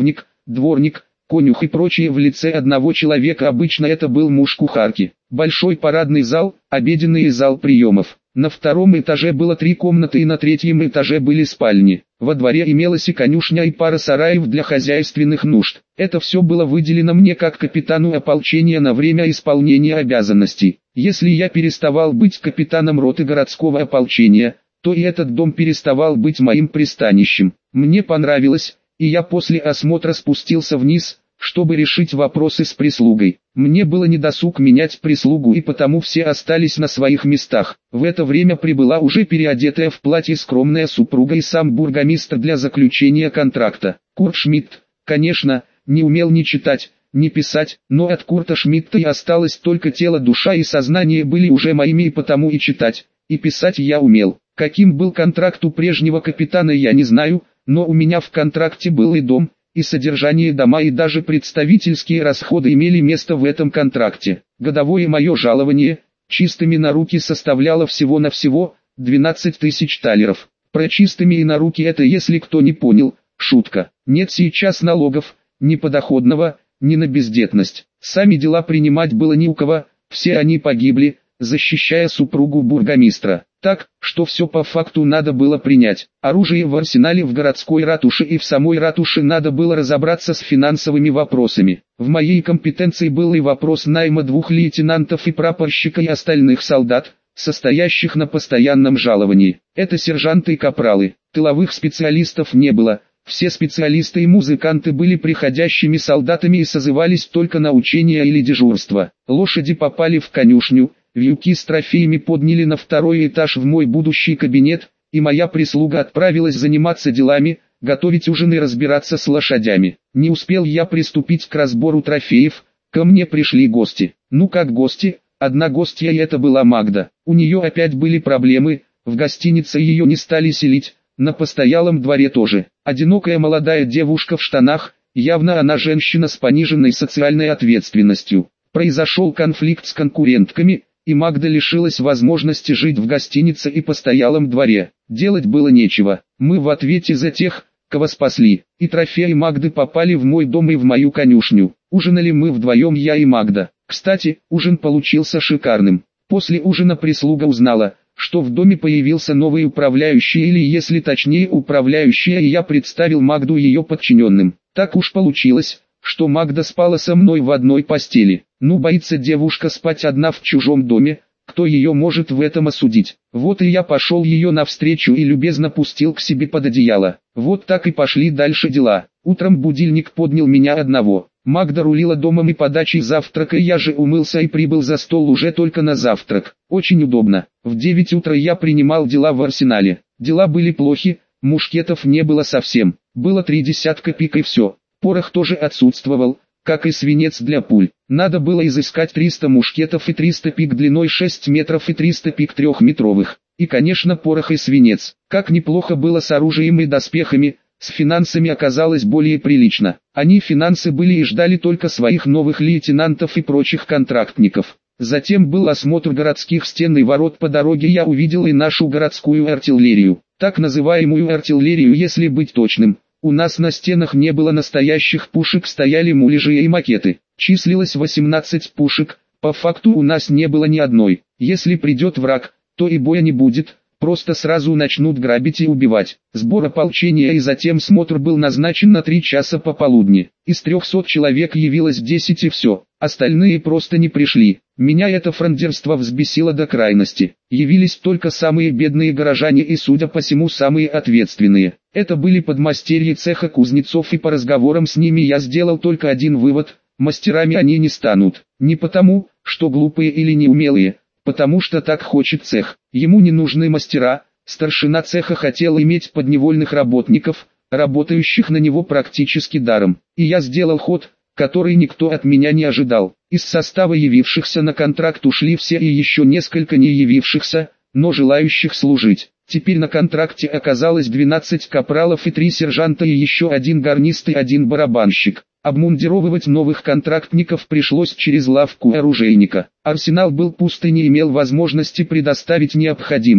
дворник, конюх и прочие в лице одного человека, обычно это был муж кухарки. Большой парадный зал, обеденный зал приемов. На втором этаже было три комнаты и на третьем этаже были спальни. Во дворе имелась и конюшня и пара сараев для хозяйственных нужд. Это все было выделено мне как капитану ополчения на время исполнения обязанностей. Если я переставал быть капитаном роты городского ополчения, то и этот дом переставал быть моим пристанищем. Мне понравилось, и я после осмотра спустился вниз, чтобы решить вопросы с прислугой. Мне было недосуг менять прислугу, и потому все остались на своих местах. В это время прибыла уже переодетая в платье скромная супруга и сам бургомистр для заключения контракта. Курт Шмидт, конечно, не умел ни читать, ни писать, но от Курта Шмидта и осталось только тело, душа и сознание были уже моими, и потому и читать, и писать я умел. Каким был контракт у прежнего капитана, я не знаю, но у меня в контракте был и дом, и содержание дома, и даже представительские расходы имели место в этом контракте. Годовое мое жалование, чистыми на руки, составляло всего-навсего двенадцать тысяч талеров. Про чистыми и на руки это, если кто не понял, шутка. Нет сейчас налогов, ни подоходного, ни на бездетность. Сами дела принимать было ни у кого, все они погибли, защищая супругу бургомистра. Так, что все по факту надо было принять. Оружие в арсенале в городской ратуше, и в самой ратуше надо было разобраться с финансовыми вопросами. В моей компетенции был и вопрос найма двух лейтенантов и прапорщика и остальных солдат, состоящих на постоянном жаловании. Это сержанты и капралы. Тыловых специалистов не было. Все специалисты и музыканты были приходящими солдатами и созывались только на учения или дежурство. Лошади попали в конюшню. Вьюки с трофеями подняли на второй этаж в мой будущий кабинет, и моя прислуга отправилась заниматься делами, готовить ужин и разбираться с лошадями. Не успел я приступить к разбору трофеев, ко мне пришли гости. Ну как гости, одна гостья, и это была Магда. У нее опять были проблемы, в гостинице ее не стали селить, на постоялом дворе тоже. Одинокая молодая девушка в штанах, явно она женщина с пониженной социальной ответственностью. Произошел конфликт с конкурентками, и Магда лишилась возможности жить в гостинице и постоялом дворе. Делать было нечего. Мы в ответе за тех, кого спасли. И трофеи Магды попали в мой дом и в мою конюшню. Ужинали мы вдвоем, я и Магда. Кстати, ужин получился шикарным. После ужина прислуга узнала, что в доме появился новый управляющий, или если точнее управляющая, и я представил Магду ее подчиненным. Так уж получилось, что Магда спала со мной в одной постели. Ну, боится девушка спать одна в чужом доме, кто ее может в этом осудить? Вот и я пошел ее навстречу и любезно пустил к себе под одеяло. Вот так и пошли дальше дела. Утром будильник поднял меня одного. Магда рулила домом и подачей завтрака, и я же умылся и прибыл за стол уже только на завтрак. Очень удобно. В девять утра я принимал дела в арсенале. Дела были плохи, мушкетов не было совсем. Было три десятка пик и все. Порох тоже отсутствовал, как и свинец для пуль. Надо было изыскать триста мушкетов и триста пик длиной шесть метров и триста пик трехметровых. И конечно порох и свинец. Как неплохо было с оружием и доспехами, с финансами оказалось более прилично. Они финансы были и ждали только своих новых лейтенантов и прочих контрактников. Затем был осмотр городских стен и ворот, по дороге я увидел и нашу городскую артиллерию. Так называемую артиллерию, если быть точным. У нас на стенах не было настоящих пушек, стояли муляжи и макеты. Числилось восемнадцать пушек, по факту у нас не было ни одной. Если придет враг, то и боя не будет, просто сразу начнут грабить и убивать. Сбор ополчения и затем смотр был назначен на три часа пополудни. Из трехсот человек явилось десять и все, остальные просто не пришли. Меня это фрондерство взбесило до крайности. Явились только самые бедные горожане и, судя по всему, самые ответственные. Это были подмастерья цеха кузнецов, и по разговорам с ними я сделал только один вывод: мастерами они не станут. Не потому, что глупые или неумелые, потому что так хочет цех. Ему не нужны мастера. Старшина цеха хотел иметь подневольных работников, работающих на него практически даром. И я сделал ход, который никто от меня не ожидал. Из состава явившихся на контракт ушли все, и еще несколько не явившихся, но желающих служить. Теперь на контракте оказалось двенадцать капралов и три сержанта, и еще один гарнист и один барабанщик. Обмундировывать новых контрактников пришлось через лавку оружейника. Арсенал был пуст и не имел возможности предоставить необходимое.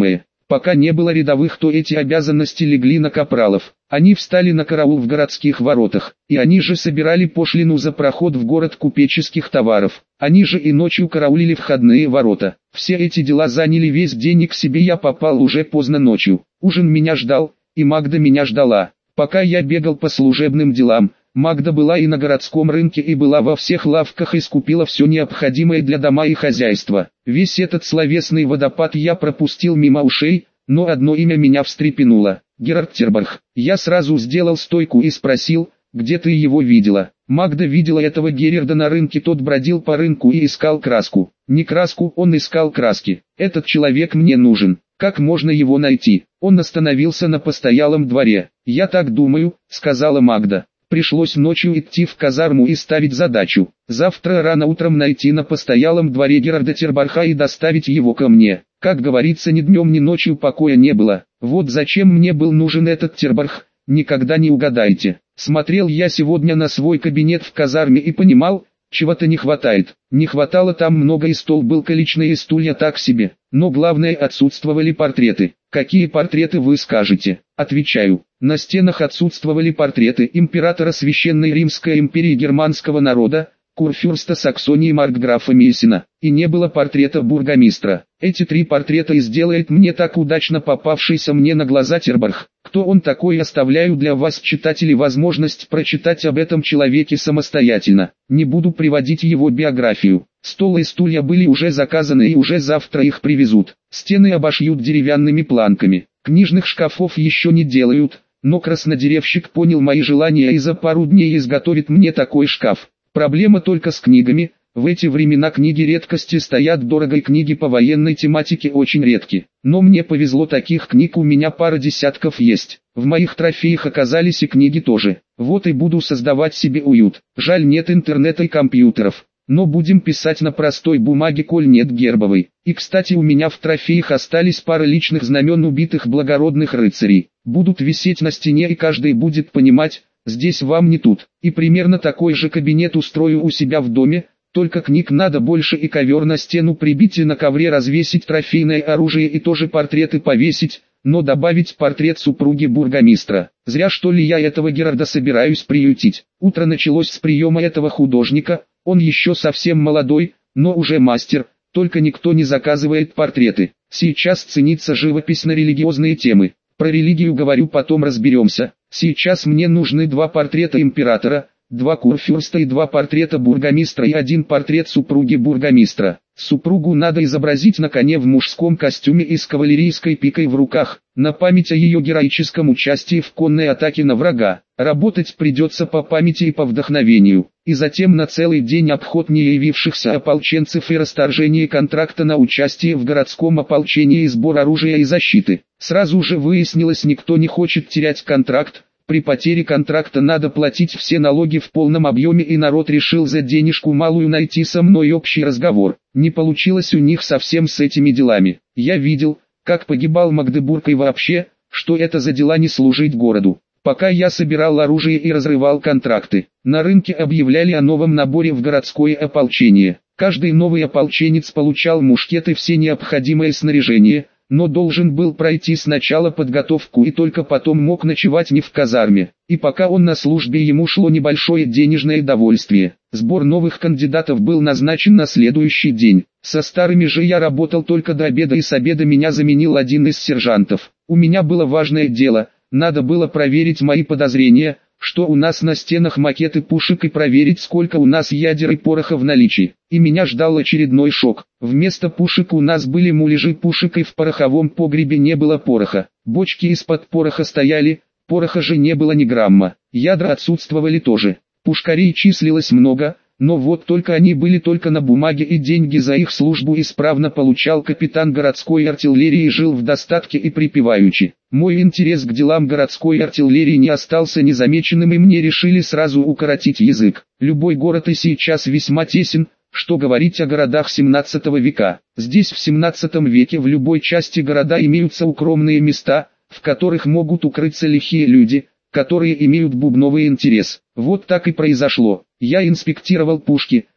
Пока не было рядовых, то эти обязанности легли на капралов. Они встали на караул в городских воротах, и они же собирали пошлину за проход в город купеческих товаров. Они же и ночью караулили входные ворота. Все эти дела заняли весь день, и к себе я попал уже поздно ночью. Ужин меня ждал, и Магда меня ждала. Пока я бегал по служебным делам, Магда была и на городском рынке, и была во всех лавках, и скупила все необходимое для дома и хозяйства. Весь этот словесный водопад я пропустил мимо ушей, но одно имя меня встрепенуло – Герард Тербах. Я сразу сделал стойку и спросил, где ты его видела. Магда видела этого Герарда на рынке, тот бродил по рынку и искал краску. Не краску, он искал краски. Этот человек мне нужен. Как можно его найти? Он остановился на постоялом дворе. Я так думаю, сказала Магда. Пришлось ночью идти в казарму и ставить задачу. Завтра рано утром найти на постоялом дворе Герарда Тербаха и доставить его ко мне. Как говорится, ни днем ни ночью покоя не было. Вот зачем мне был нужен этот Тербах, никогда не угадаете. Смотрел я сегодня на свой кабинет в казарме и понимал, чего-то не хватает. Не хватало там много, и стол был количный, и стулья так себе. Но главное, отсутствовали портреты. Какие портреты, вы скажете? Отвечаю. На стенах отсутствовали портреты императора Священной Римской империи германского народа, курфюрста Саксонии маркграфа Мейсена, и не было портрета бургомистра. Эти три портрета и сделает мне так удачно попавшийся мне на глаза Тербах. Кто он такой, оставляю для вас, читатели, возможность прочитать об этом человеке самостоятельно. Не буду приводить его биографию. Стол и стулья были уже заказаны, и уже завтра их привезут. Стены обошьют деревянными планками. Книжных шкафов еще не делают, но краснодеревщик понял мои желания и за пару дней изготовит мне такой шкаф. Проблема только с книгами. В эти времена книги редкости стоят дорого, и книги по военной тематике очень редки. Но мне повезло, таких книг у меня пара десятков есть. В моих трофеях оказались и книги тоже. Вот и буду создавать себе уют. Жаль, нет интернета и компьютеров. Но будем писать на простой бумаге, коль нет гербовой. И кстати, у меня в трофеях остались пара личных знамен убитых благородных рыцарей. Будут висеть на стене, и каждый будет понимать, здесь вам не тут. И примерно такой же кабинет устрою у себя в доме, только книг надо больше, и ковер на стену прибить, и на ковре развесить трофейное оружие, и тоже портреты повесить, но добавить портрет супруги бургомистра. Зря что ли я этого Герарда собираюсь приютить. Утро началось с приема этого художника, он еще совсем молодой, но уже мастер, только никто не заказывает портреты. Сейчас ценится живопись на религиозные темы. Про религию говорю, потом разберемся. Сейчас мне нужны два портрета императора, два курфюрста и два портрета бургомистра и один портрет супруги бургомистра. Супругу надо изобразить на коне в мужском костюме и с кавалерийской пикой в руках, на память о ее героическом участии в конной атаке на врага. Работать придется по памяти и по вдохновению, и затем на целый день обход неявившихся ополченцев и расторжение контракта на участие в городском ополчении и сбор оружия и защиты. Сразу же выяснилось, никто не хочет терять контракт. При потере контракта надо платить все налоги в полном объеме, и народ решил за денежку малую найти со мной общий разговор. Не получилось у них совсем с этими делами. Я видел, как погибал Магдебург, и вообще, что это за дела не служить городу. Пока я собирал оружие и разрывал контракты, на рынке объявляли о новом наборе в городское ополчение. Каждый новый ополченец получал мушкет и все необходимое снаряжение, но должен был пройти сначала подготовку и только потом мог ночевать не в казарме. И пока он на службе, ему шло небольшое денежное довольствие. Сбор новых кандидатов был назначен на следующий день. Со старыми же я работал только до обеда, и с обеда меня заменил один из сержантов. У меня было важное дело, надо было проверить мои подозрения, что у нас на стенах макеты пушек, и проверить, сколько у нас ядер и пороха в наличии. И меня ждал очередной шок. Вместо пушек у нас были муляжи пушек, и в пороховом погребе не было пороха. Бочки из-под пороха стояли, пороха же не было ни грамма. Ядра отсутствовали тоже. Пушкарей числилось много, но вот только они были только на бумаге, и деньги за их службу исправно получал капитан городской артиллерии и жил в достатке и припеваючи. Мой интерес к делам городской артиллерии не остался незамеченным, и мне решили сразу укоротить язык. Любой город и сейчас весьма тесен, что говорить о городах семнадцатого века. Здесь в семнадцатом веке в любой части города имеются укромные места, в которых могут укрыться лихие люди, которые имеют бубновый интерес. Вот так и произошло. Я инспектировал пушки,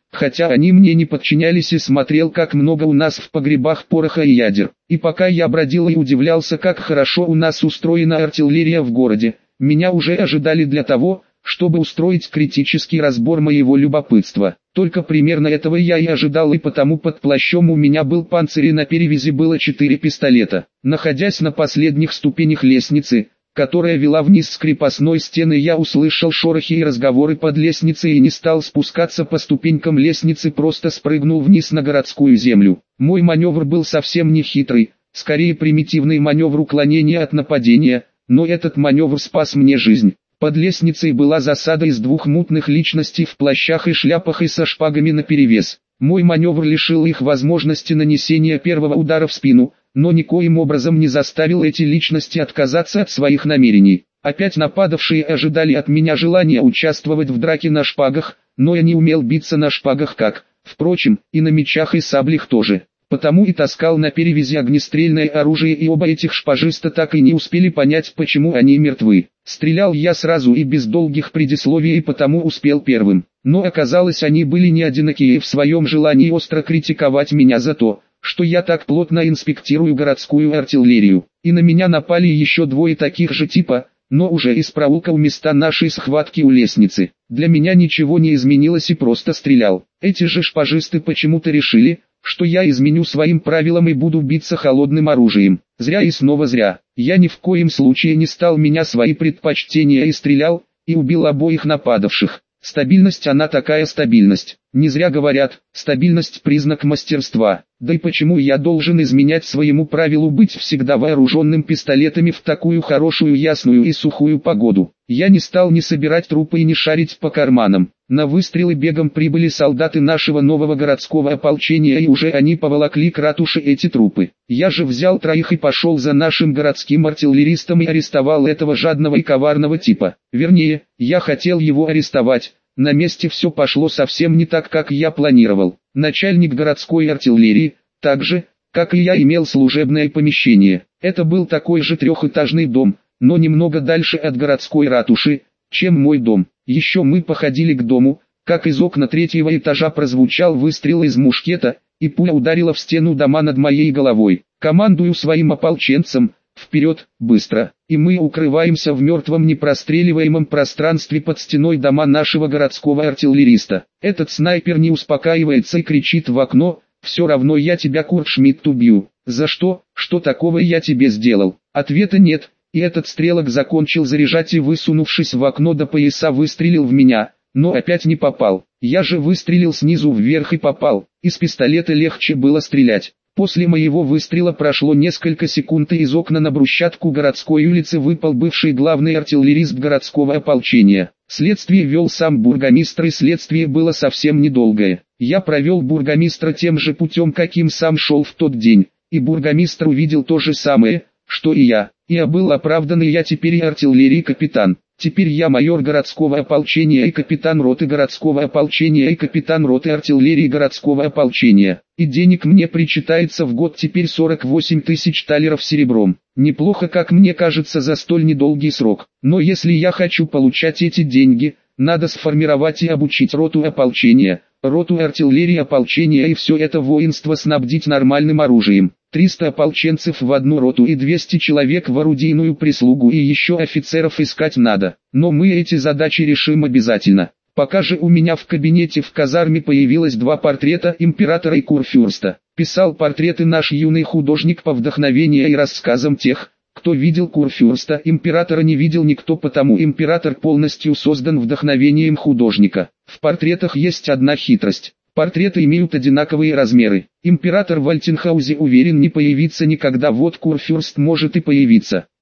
хотя они мне не подчинялись, и смотрел, как много у нас в погребах пороха и ядер. И пока я бродил и удивлялся, как хорошо у нас устроена артиллерия в городе, меня уже ожидали для того, чтобы устроить критический разбор моего любопытства. Только примерно этого я и ожидал, и потому под плащом у меня был панцирь, и на перевязи было четыре пистолета. Находясь на последних ступенях лестницы, которая вела вниз с крепостной стены, я услышал шорохи и разговоры под лестницей и не стал спускаться по ступенькам лестницы, просто спрыгнул вниз на городскую землю. Мой маневр был совсем не хитрый, скорее примитивный маневр уклонения от нападения, но этот маневр спас мне жизнь. Под лестницей была засада из двух мутных личностей в плащах и шляпах и со шпагами наперевес. Мой маневр лишил их возможности нанесения первого удара в спину, но никоим образом не заставил эти личности отказаться от своих намерений. Опять нападавшие ожидали от меня желания участвовать в драке на шпагах, но я не умел биться на шпагах как, впрочем, и на мечах и саблях тоже. Потому и таскал на перевязи огнестрельное оружие, и оба этих шпажиста так и не успели понять, почему они мертвы. Стрелял я сразу и без долгих предисловий, и потому успел первым. Но оказалось, они были не одинокие в своем желании остро критиковать меня за то, что я так плотно инспектирую городскую артиллерию. И на меня напали еще двое таких же типа, но уже из проулка у места нашей схватки у лестницы. Для меня ничего не изменилось, и просто стрелял. Эти же шпажисты почему-то решили, что я изменю своим правилам и буду биться холодным оружием. Зря и снова зря. Я ни в коем случае не стал менять свои предпочтения и стрелял, и убил обоих нападавших. Стабильность, она такая стабильность. Не зря говорят, стабильность признак мастерства. Да и почему я должен изменять своему правилу быть всегда вооруженным пистолетами в такую хорошую, ясную и сухую погоду? Я не стал ни собирать трупы и ни шарить по карманам. На выстрелы бегом прибыли солдаты нашего нового городского ополчения, и уже они поволокли к ратуше эти трупы. Я же взял троих и пошел за нашим городским артиллеристом и арестовал этого жадного и коварного типа. Вернее, я хотел его арестовать. На месте все пошло совсем не так, как я планировал. Начальник городской артиллерии, так же, как и я, имел служебное помещение. Это был такой же трехэтажный дом, но немного дальше от городской ратуши, чем мой дом. Еще мы походили к дому, как из окна третьего этажа прозвучал выстрел из мушкета, и пуля ударила в стену дома над моей головой. Командую своим ополченцам: вперед, быстро, и мы укрываемся в мертвом непростреливаемом пространстве под стеной дома нашего городского артиллериста. Этот снайпер не успокаивается и кричит в окно: «Все равно я тебя, Курт Шмидт, убью». «За что? Что такого я тебе сделал?» Ответа нет, и этот стрелок закончил заряжать и, высунувшись в окно до пояса, выстрелил в меня, но опять не попал. Я же выстрелил снизу вверх и попал. Из пистолета легче было стрелять. После моего выстрела прошло несколько секунд, и из окна на брусчатку городской улицы выпал бывший главный артиллерист городского ополчения. Следствие вел сам бургомистр, и следствие было совсем недолгое. Я провел бургомистра тем же путем, каким сам шел в тот день, и бургомистр увидел то же самое, что и я. Я был оправдан, и я теперь и артиллерий капитан. Теперь я майор городского ополчения и капитан роты городского ополчения и капитан роты артиллерии городского ополчения. И денег мне причитается в год теперь сорок восемь тысяч талеров серебром. Неплохо, как мне кажется, за столь недолгий срок. Но если я хочу получать эти деньги, надо сформировать и обучить роту ополчения, роту артиллерии ополчения, и все это воинство снабдить нормальным оружием. триста ополченцев в одну роту и двести человек в орудийную прислугу, и еще офицеров искать надо. Но мы эти задачи решим обязательно. Пока же у меня в кабинете в казарме появилось два портрета императора и курфюрста. Писал портреты наш юный художник по вдохновению и рассказам тех, кто видел курфюрста. Императора не видел никто, потому император полностью создан вдохновением художника. В портретах есть одна хитрость. Портреты имеют одинаковые размеры. Император в Альтенхаузе уверен не появиться никогда, вот курфюрст может и появиться.